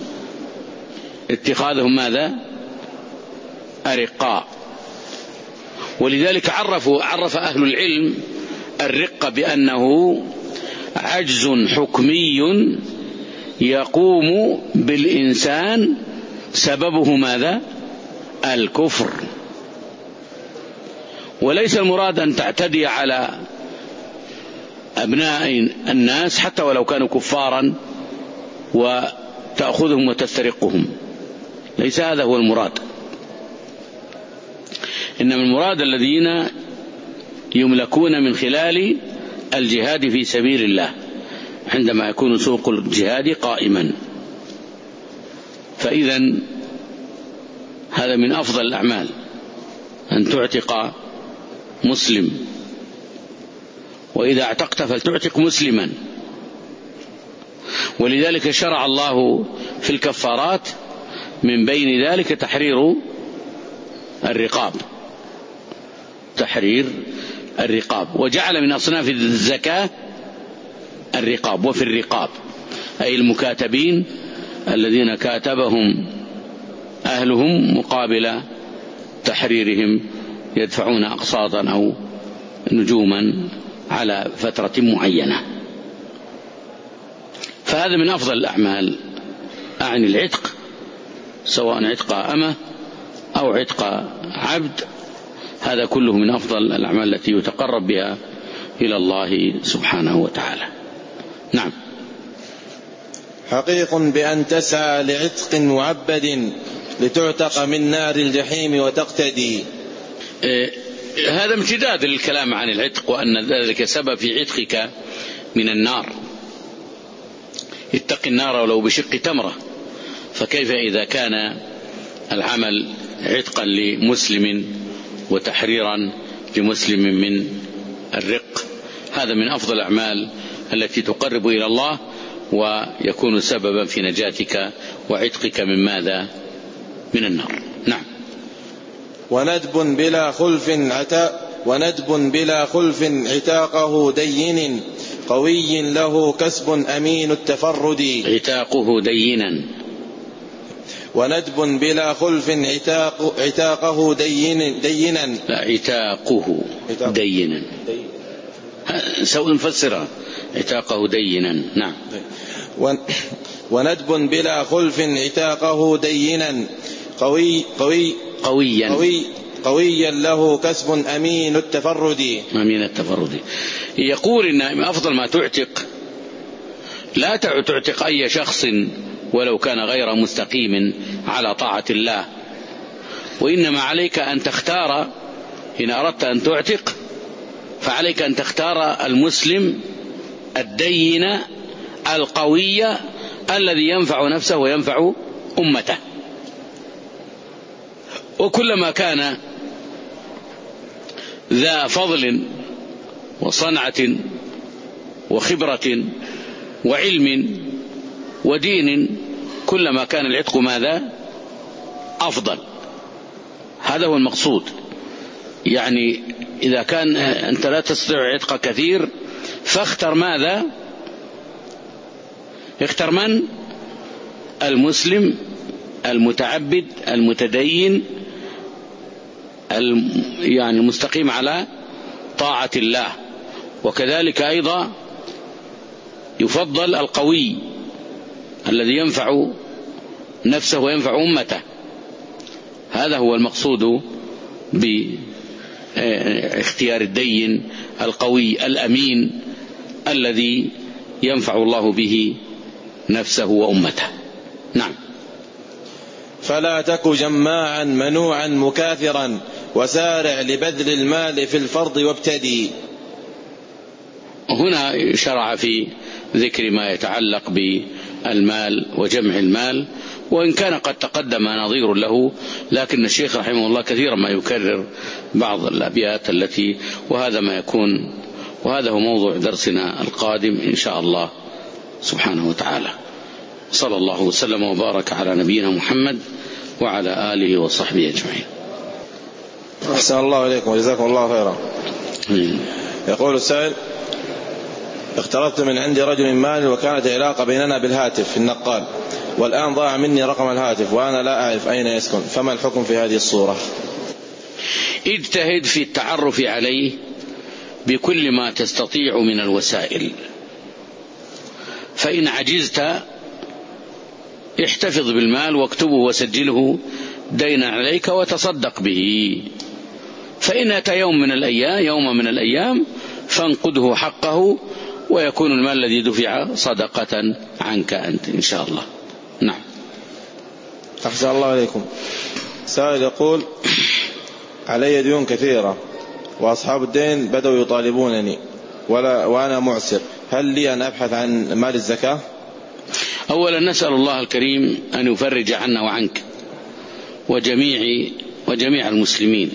اتخاذهم ماذا؟ أرقاء. ولذلك عرفوا عرف أهل العلم الرق بأنه عجز حكمي يقوم بالإنسان سببه ماذا؟ الكفر. وليس المراد أن تعتدي على أبناء الناس حتى ولو كانوا كفارا وتأخذهم وتسترقهم، ليس هذا هو المراد. إنما المراد الذين يملكون من خلال الجهاد في سبيل الله عندما يكون سوق الجهاد قائما. فإذا هذا من أفضل الأعمال أن تعتق مسلم، وإذا اعتقت فلتعتق مسلما. ولذلك شرع الله في الكفارات من بين ذلك تحرير الرقاب تحرير الرقاب وجعل من أصناف الزكاة الرقاب. وفي الرقاب أي المكاتبين الذين كاتبهم أهلهم مقابل تحريرهم يدفعون أقساطا أو نجوما على فترة معينة. فهذا من أفضل الأعمال، أعني العتق، سواء عتق أمة أو عتق عبد، هذا كله من أفضل الأعمال التي يتقرب بها إلى الله سبحانه وتعالى. نعم. حقيق بأن تسعى لعتق معبد لتعتق من نار الجحيم وتقتدي. إيه هذا امتداد للكلام عن العتق، وأن ذلك سبب في عتقك من النار. اتق النار ولو بشق تمرة. فكيف إذا كان العمل عتقا لمسلم وتحريرا لمسلم من الرق؟ هذا من أفضل الأعمال التي تقرب إلى الله، ويكون سببا في نجاتك وعتقك من ماذا؟ من النار. نعم. وندب بلا خلف عتا وندب بلا خلف عتاقه دين قوي له كسب أمين التفرد. عتاقه دينا. وندب بلا خلف عتاق عتاقه دين دينا لا عتاقه دينا سوء نفسرها. عتاقه دينا. نعم. وندب بلا خلف عتاقه دينا قوي قوي قويا قوي قويا له كسب أمين التفرد. أمين التفرد. يقول إن أفضل ما تعتق لا تعتق أي شخص ولو كان غير مستقيم على طاعة الله، وإنما عليك أن تختار، إن أردت أن تعتق فعليك أن تختار المسلم الدين القوي الذي ينفع نفسه وينفع أمته. وكلما كان ذا فضل وصنعة وخبرة وعلم ودين كلما كان العتق ماذا؟ أفضل. هذا هو المقصود. يعني إذا كان أنت لا تستطيع عتق كثير فاختر ماذا؟ اختر من؟ المسلم المتعبد المتدين يعني المستقيم على طاعة الله. وكذلك أيضا يفضل القوي الذي ينفع نفسه وينفع أمته. هذا هو المقصود باختيار الدين القوي الأمين الذي ينفع الله به نفسه وأمته. نعم. فلا تك جماعا منوعا مكاثرا وسارع لبذل المال في الفرض وابتدي. هنا شرع في ذكر ما يتعلق بالمال وجمع المال، وإن كان قد تقدم نظير له، لكن الشيخ رحمه الله كثيرا ما يكرر بعض الأبيات التي وهذا ما يكون وهذا هو موضوع درسنا القادم إن شاء الله سبحانه وتعالى. صلى الله وسلم وبارك على نبينا محمد وعلى آله وصحبه أجمعين. أحسن الله إليكم وجزاكم الله خيرا. يقول السائل: اقترضت من عند رجل مال وكانت علاقة بيننا بالهاتف في النقال، والآن ضاع مني رقم الهاتف وأنا لا أعرف أين يسكن، فما الحكم في هذه الصورة؟ اجتهد في التعرف عليه بكل ما تستطيع من الوسائل، فإن عجزت احتفظ بالمال واكتبه وسجله دينا عليك وتصدق به، فإن أتى يوم من الأيام يوم من الأيام فانقده حقه ويكون المال الذي دفع صدقة عنك أنت إن شاء الله. نعم. أحسن الله عليكم. سائل يقول: علي ديون كثيرة وأصحاب الدين بدأوا يطالبونني ولا وأنا معسر، هل لي أن أبحث عن مال الزكاة؟ أولا نسأل الله الكريم أن يفرج عنا وعنك وجميع وجميع المسلمين.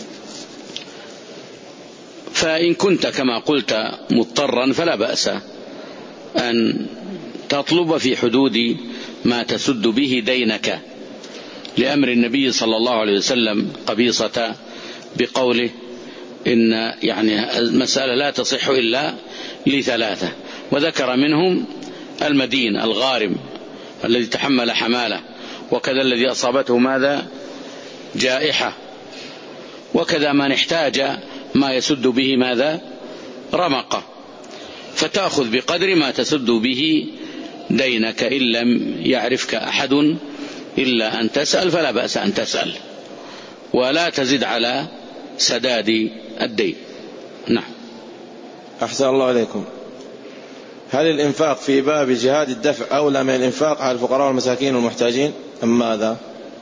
فإن كنت كما قلت مضطرا فلا بأس أن تطلب في حدود ما تسد به دينك، لأمر النبي صلى الله عليه وسلم قبيصة بقوله إن يعني المسألة لا تصح إلا لثلاثة، وذكر منهم المدين الغارم الذي تحمل حماله، وكذا الذي أصابته ماذا؟ جائحة، وكذا من احتاج ما يسد به ماذا؟ رمقة، فتأخذ بقدر ما تسد به دينك. إن لم يعرفك أحد إلا أن تسأل فلا بأس أن تسأل، ولا تزد على سداد الدين. نعم. أحسن الله عليكم. هل الإنفاق في باب جهاد الدفع أولى من الإنفاق على الفقراء والمساكين والمحتاجين أم ماذا؟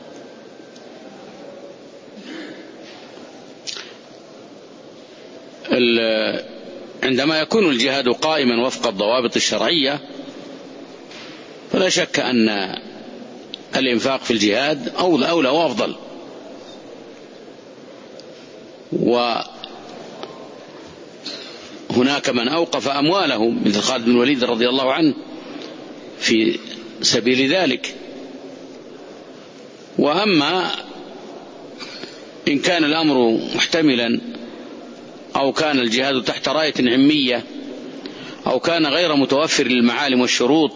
عندما يكون الجهاد قائما وفق الضوابط الشرعية فلا شك أن الإنفاق في الجهاد أولى أولى وأفضل، هناك من أوقف أمواله مثل خالد بن الوليد رضي الله عنه في سبيل ذلك. وأما إن كان الأمر محتملا أو كان الجهاد تحت راية عمية أو كان غير متوفر للمعالم والشروط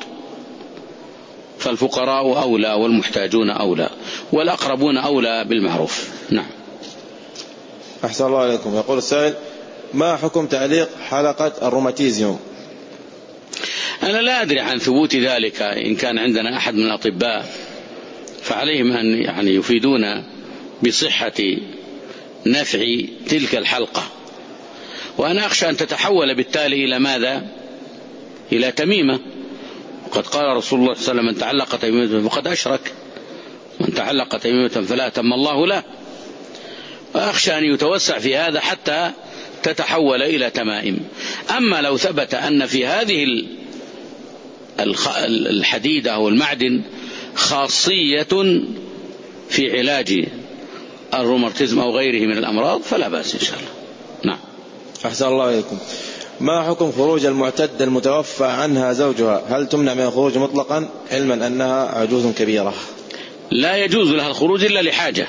فالفقراء أولى والمحتاجون أولى والأقربون أولى بالمعروف. نعم. أحسن الله عليكم. يقول السائل: ما حكم تعليق حلقة الروماتيزيوم؟ أنا لا أدري عن ثبوت ذلك. إن كان عندنا أحد من الأطباء فعليهم أن يعني يفيدون بصحة نفع تلك الحلقة، وأنا أخشى أن تتحول بالتالي إلى ماذا؟ إلى تميمة. وقد قال رسول الله صلى الله عليه وسلم: من تعلق تميمة فقد أشرك، من تعلق تميمة فلا أتم الله له. وأخشى أن يتوسع في هذا حتى تتحول إلى تمائم. أما لو ثبت أن في هذه الحديدة أو المعدن خاصية في علاج الروماتيزم أو غيره من الأمراض فلا بأس إن شاء الله. نعم. أحسن الله عليكم. ما حكم خروج المعتدة المتوفى عنها زوجها؟ هل تمنع من الخروج مطلقا علما أنها عجوز كبيرة؟ لا يجوز لها الخروج إلا لحاجة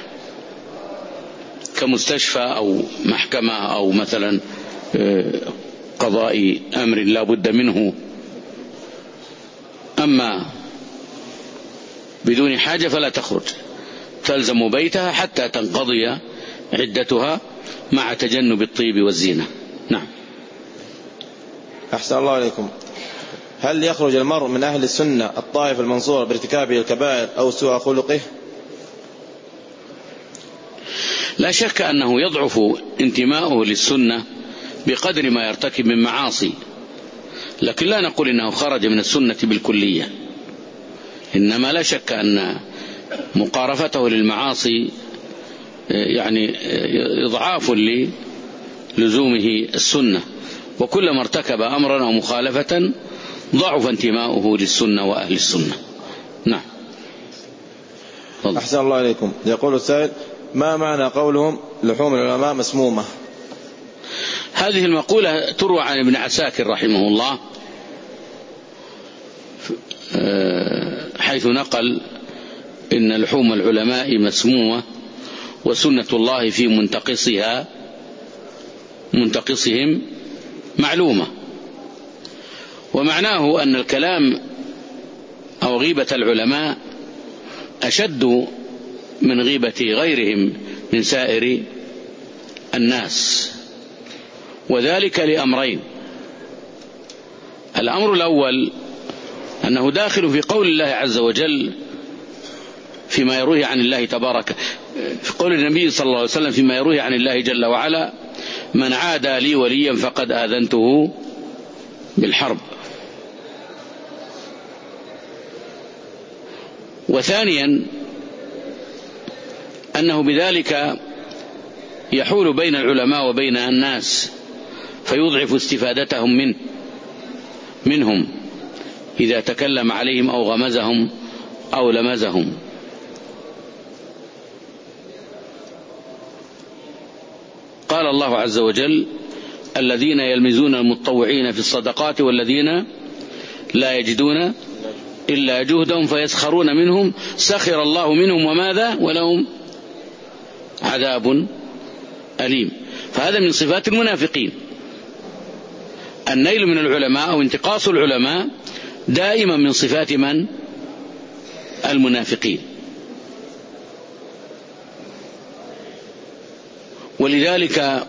كمستشفى أو محكمة أو مثلا قضاء أمر لا بد منه. أما بدون حاجة فلا تخرج، تلزم بيتها حتى تنقضي عدتها مع تجنب الطيب والزينة. نعم. أحسن الله عليكم. هل يخرج المرء من أهل السنة الطائفة المنصورة بارتكابه الكبائر أو سوء خلقه؟ لا شك أنه يضعف انتماؤه للسنة بقدر ما يرتكب من معاصي، لكن لا نقول إنه خرج من السنة بالكلية، إنما لا شك أن مقارفته للمعاصي يعني إضعاف للزومه السنة، وكلما ارتكب أمرا أو مخالفة ضعف انتماؤه للسنة وأهل السنة. نعم. أحسن الله عليكم. يقول السائل: ما معنى قولهم لحوم العلماء مسمومة؟ هذه المقولة تروى عن ابن عساكر رحمه الله، حيث نقل إن لحوم العلماء مسمومة وسنة الله في منتقصها منتقصهم معلومة. ومعناه أن الكلام أو غيبة العلماء أشد من غيبة غيرهم من سائر الناس، وذلك لأمرين: الأمر الأول أنه داخل في قول الله عز وجل فيما يرويه عن الله تبارك، في قول النبي صلى الله عليه وسلم فيما يرويه عن الله جل وعلا: من عادى لي وليا فقد آذنته بالحرب. وثانيا أنه بذلك يحول بين العلماء وبين الناس فيضعف استفادتهم منه منهم إذا تكلم عليهم أو غمزهم أو لمزهم. قال الله عز وجل: الذين يلمزون المتطوعين في الصدقات والذين لا يجدون إلا جهدهم فيسخرون منهم سخر الله منهم وماذا ولهم عذاب أليم. فهذا من صفات المنافقين. النيل من العلماء أو انتقاص العلماء دائما من صفات من؟ المنافقين. ولذلك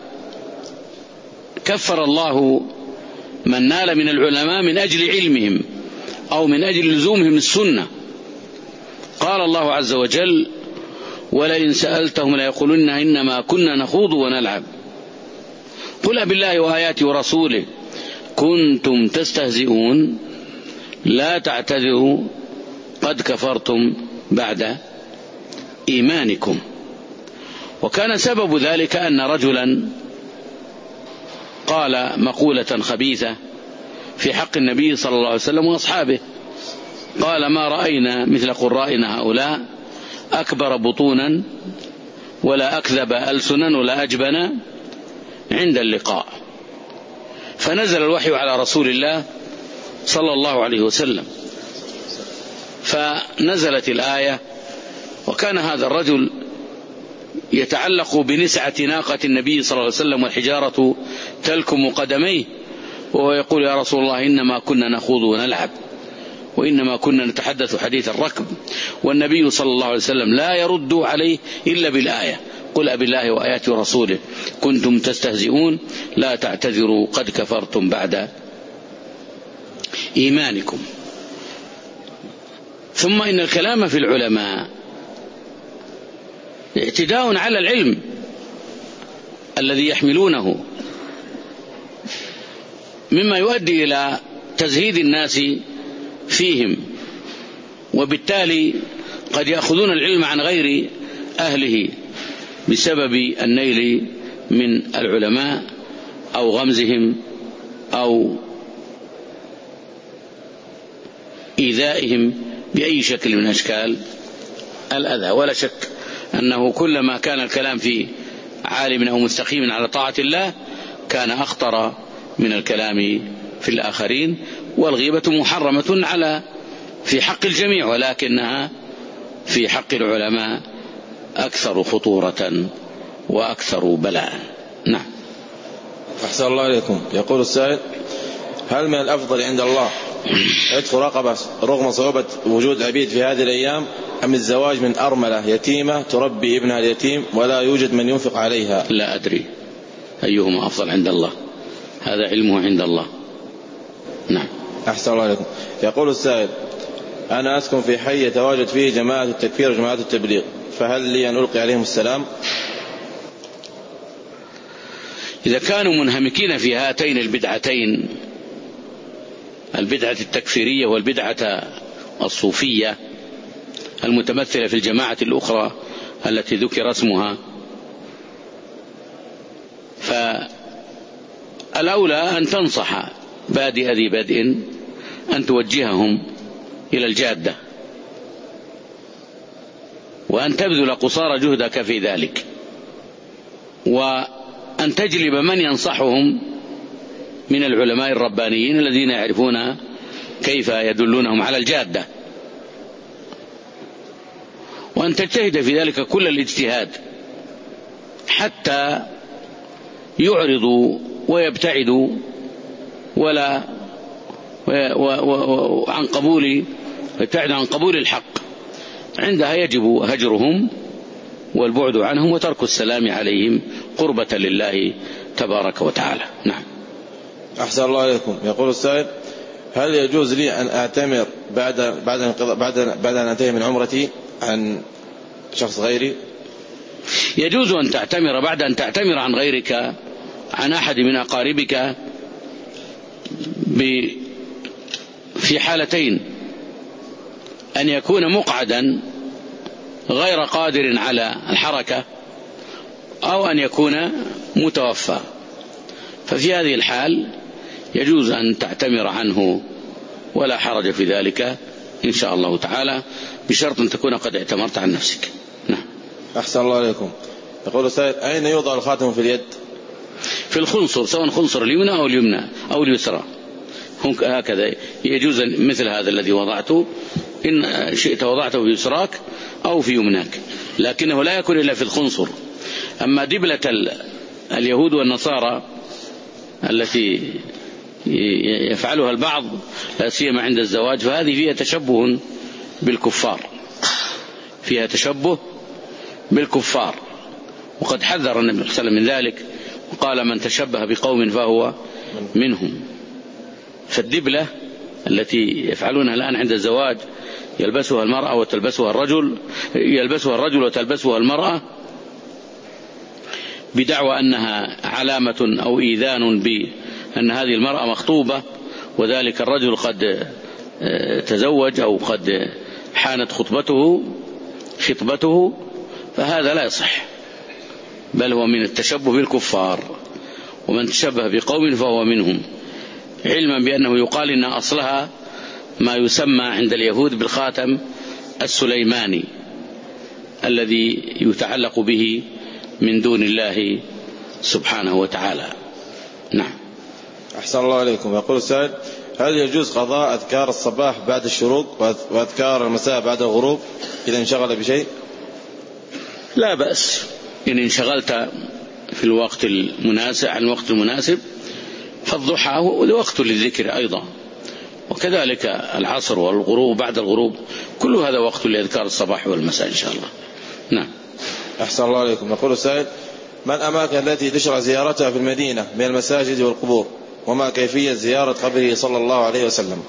كفر الله من نال من العلماء من أجل علمهم أو من أجل لزومهم السنة. قال الله عز وجل: ولئن سألتهم ليقولن إنما كنا نخوض ونلعب قل بالله وآياته ورسوله كنتم تستهزئون لا تعتذروا قد كفرتم بعد إيمانكم. وكان سبب ذلك أن رجلا قال مقولة خبيثة في حق النبي صلى الله عليه وسلم وأصحابه، قال: ما رأينا مثل قرائنا هؤلاء أكبر بطونا ولا أكذب ألسنا ولا أجبن عند اللقاء. فنزل الوحي على رسول الله صلى الله عليه وسلم، فنزلت الآية: وكان هذا الرجل يتعلق بنسعة ناقة النبي صلى الله عليه وسلم والحجارة تلكم قدميه، وهو يقول: يا رسول الله إنما كنا نخوض ونلعب، وإنما كنا نتحدث حديث الركب. والنبي صلى الله عليه وسلم لا يرد عليه إلا بالآية: قل أبالله وآياته ورسوله كنتم تستهزئون لا تعتذروا قد كفرتم بعد إيمانكم. ثم إن الكلام في العلماء اعتداء على العلم الذي يحملونه، مما يؤدي إلى تزهيد الناس فيهم، وبالتالي قد يأخذون العلم عن غير أهله بسبب النيل من العلماء أو غمزهم أو إيذائهم بأي شكل من أشكال الأذى. ولا شك أنه كلما كان الكلام في عالم أو مستقيم على طاعة الله كان أخطر من الكلام في الآخرين. والغيبة محرمة على في حق الجميع، ولكنها في حق العلماء أكثر خطورة وأكثر بلاء. نعم. أحسن الله إليكم. يقول السائل: هل من الأفضل عند الله عتق رقبة رغم صعوبة وجود عبيد في هذه الأيام، أم الزواج من أرملة يتيمة تربي ابنها اليتيم ولا يوجد من ينفق عليها؟ لا أدري أيهما أفضل عند الله، هذا علمه عند الله. نعم. أحسن الله عليكم. يقول السائل: أنا أسكن في حي يتواجد فيه جماعة التكفير وجماعة التبليغ، فهل لي أن ألقي عليهم السلام؟ إذا كانوا منهمكين في هاتين البدعتين، البدعة التكفيرية والبدعة الصوفية المتمثلة في الجماعة الأخرى التي ذكر اسمها، فالأولى أن تنصح بادئ ذي بدء، أن توجههم إلى الجادة، وأن تبذل قصارى جهدك في ذلك، وأن تجلب من ينصحهم من العلماء الربانيين الذين يعرفون كيف يدلونهم على الجادة، وأن تجتهد في ذلك كل الاجتهاد حتى يعرضوا ويبتعدوا ولا عن قبول يبتعد عن قبول الحق. عندها يجب هجرهم والبعد عنهم وترك السلام عليهم قربة لله تبارك وتعالى. نعم. أحسن الله عليكم. يقول السائل: هل يجوز لي أن أعتمر بعد بعد بعد بعد أن أنتهي من عمرتي عن شخص غيري؟ يجوز أن تعتمر بعد أن تعتمر عن غيرك، عن أحد من أقاربك، في حالتين: أن يكون مقعدا غير قادر على الحركة، أو أن يكون متوفى. ففي هذه الحال يجوز أن تعتمر عنه ولا حرج في ذلك إن شاء الله تعالى، بشرط أن تكون قد اعتمرت عن نفسك. نعم. أحسن الله عليكم. يقول السائل: أين يوضع الخاتم في اليد؟ في الخنصر، سواء خنصر اليمنى أو اليمنى أو اليسرى، هكذا يجوز مثل هذا الذي وضعته، إن شئت وضعته في يسراك أو في يمناك، لكنه لا يكون إلا في الخنصر. أما دبلة اليهود والنصارى التي يفعلها البعض لا سيما عند الزواج، فهذه فيها تشبه بالكفار، فيها تشبه بالكفار، وقد حذر النبي صلى الله عليه وسلم من ذلك وقال: من تشبه بقوم فهو منهم. فالدبلة التي يفعلونها الآن عند الزواج يلبسها المرأة وتلبسها الرجل، يلبسها الرجل وتلبسها المرأة، بدعوى أنها علامة أو إيذان بأن هذه المرأة مخطوبة، وذلك الرجل قد تزوج أو قد حانت خطبته خطبته فهذا لا يصح، بل هو من التشبه بالكفار، ومن تشبه بقوم فهو منهم، علما بأنه يقال إن أصلها ما يسمى عند اليهود بالخاتم السليماني الذي يتعلق به من دون الله سبحانه وتعالى. نعم. أحسن الله عليكم. يقول السائل: هل يجوز قضاء أذكار الصباح بعد الشروق وأذكار المساء بعد الغروب إذا انشغل بشيء؟ لا بأس إن انشغلت في الوقت المناسب عن الوقت المناسب، فالضحى وقت للذكر أيضا، وكذلك العصر والغروب بعد الغروب، كل هذا وقت لأذكار الصباح والمساء إن شاء الله. نعم. أحسن الله عليكم. يقول السائل: ما الأماكن التي تشرع زيارتها في المدينة من المساجد والقبور، وما كيفية زيارة قبره صلى الله عليه وسلم؟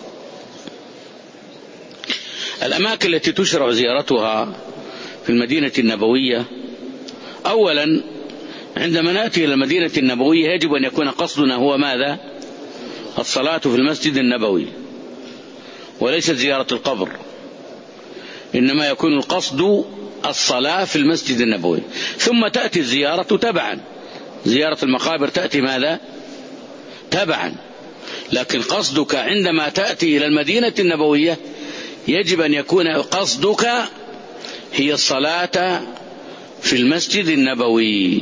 الأماكن التي تشرع زيارتها في المدينة النبوية، أولا عندما نأتي إلى المدينة النبوية يجب أن يكون قصدنا هو ماذا؟ الصلاة في المسجد النبوي، وليست زيارة القبر، إنما يكون القصد الصلاة في المسجد النبوي، ثم تأتي الزيارة تبعا. زيارة المقابر تأتي ماذا؟ تبعا. لكن قصدك عندما تأتي إلى المدينة النبوية يجب أن يكون قصدك هي الصلاة في المسجد النبوي،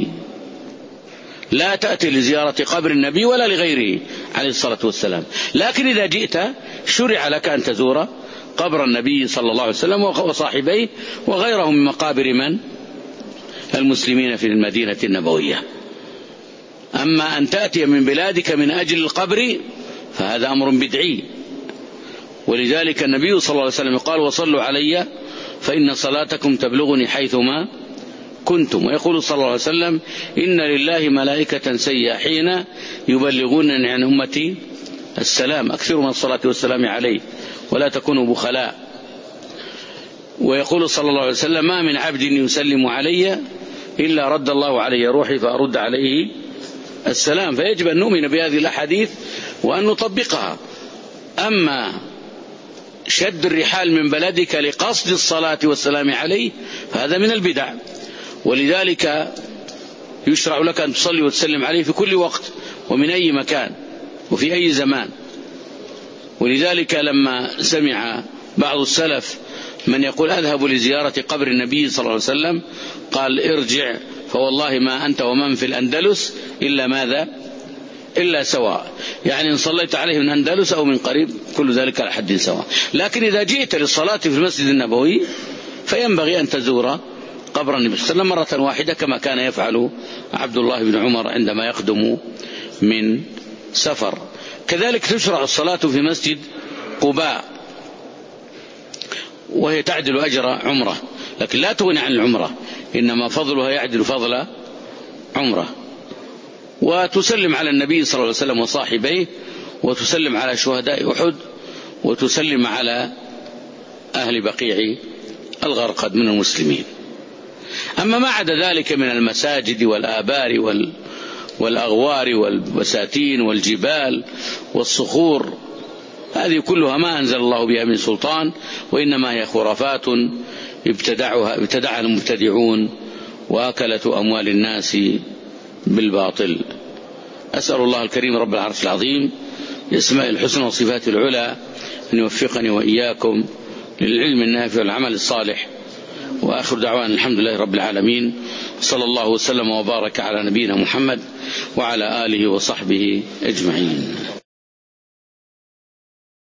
لا تأتي لزيارة قبر النبي ولا لغيره عليه الصلاة والسلام. لكن إذا جئت شرع لك أن تزور قبر النبي صلى الله عليه وسلم وصاحبيه وغيرهم من مقابر من؟ المسلمين في المدينة النبوية. أما أن تأتي من بلادك من أجل القبر فهذا أمر بدعي، ولذلك النبي صلى الله عليه وسلم قال: وصلوا علي فإن صلاتكم تبلغني حيثما كنتم. ويقول صلى الله عليه وسلم: إن لله ملائكة سياحين يبلغونني عن أمتي السلام، أكثروا من الصلاة والسلام عليه ولا تكونوا بخلاء. ويقول صلى الله عليه وسلم: ما من عبد يسلم علي إلا رد الله علي روحي فأرد عليه السلام. فيجب أن نؤمن بهذه الأحاديث وأن نطبقها. أما شد الرحال من بلدك لقصد الصلاة والسلام عليه فهذا من البدع، ولذلك يشرع لك أن تصلي وتسلم عليه في كل وقت ومن أي مكان وفي أي زمان. ولذلك لما سمع بعض السلف من يقول: أذهب لزيارة قبر النبي صلى الله عليه وسلم، قال: ارجع فوالله ما أنت ومن في الأندلس إلا ماذا؟ إلا سواء. يعني إن صليت عليه من أندلس أو من قريب كل ذلك على حد سواء. لكن إذا جئت للصلاة في المسجد النبوي فينبغي أن تزور قبر النبي صلى الله عليه وسلم مرة واحدة، كما كان يفعل عبد الله بن عمر عندما يقدم من سفر. كذلك تشرع الصلاة في مسجد قباء، وهي تعدل أجر عمرة، لكن لا تغني عن العمرة، إنما فضلها يعدل فضل عمرة. وتسلم على النبي صلى الله عليه وسلم وصاحبيه، وتسلم على شهداء أحد، وتسلم على أهل بقيع الغرقد من المسلمين. أما ما عدا ذلك من المساجد والآبار وال والأغوار والبساتين والجبال والصخور، هذه كلها ما أنزل الله بها من سلطان، وإنما هي خرافات ابتدعها ابتدعها المبتدعون وأكلة أموال الناس بالباطل. أسأل الله الكريم رب العرش العظيم بأسماء الحسنى وصفات العلى أن يوفقني وإياكم للعلم النافع والعمل الصالح. وآخر دعوان الحمد لله رب العالمين، صلى الله وسلم وبارك على نبينا محمد وعلى آله وصحبه أجمعين.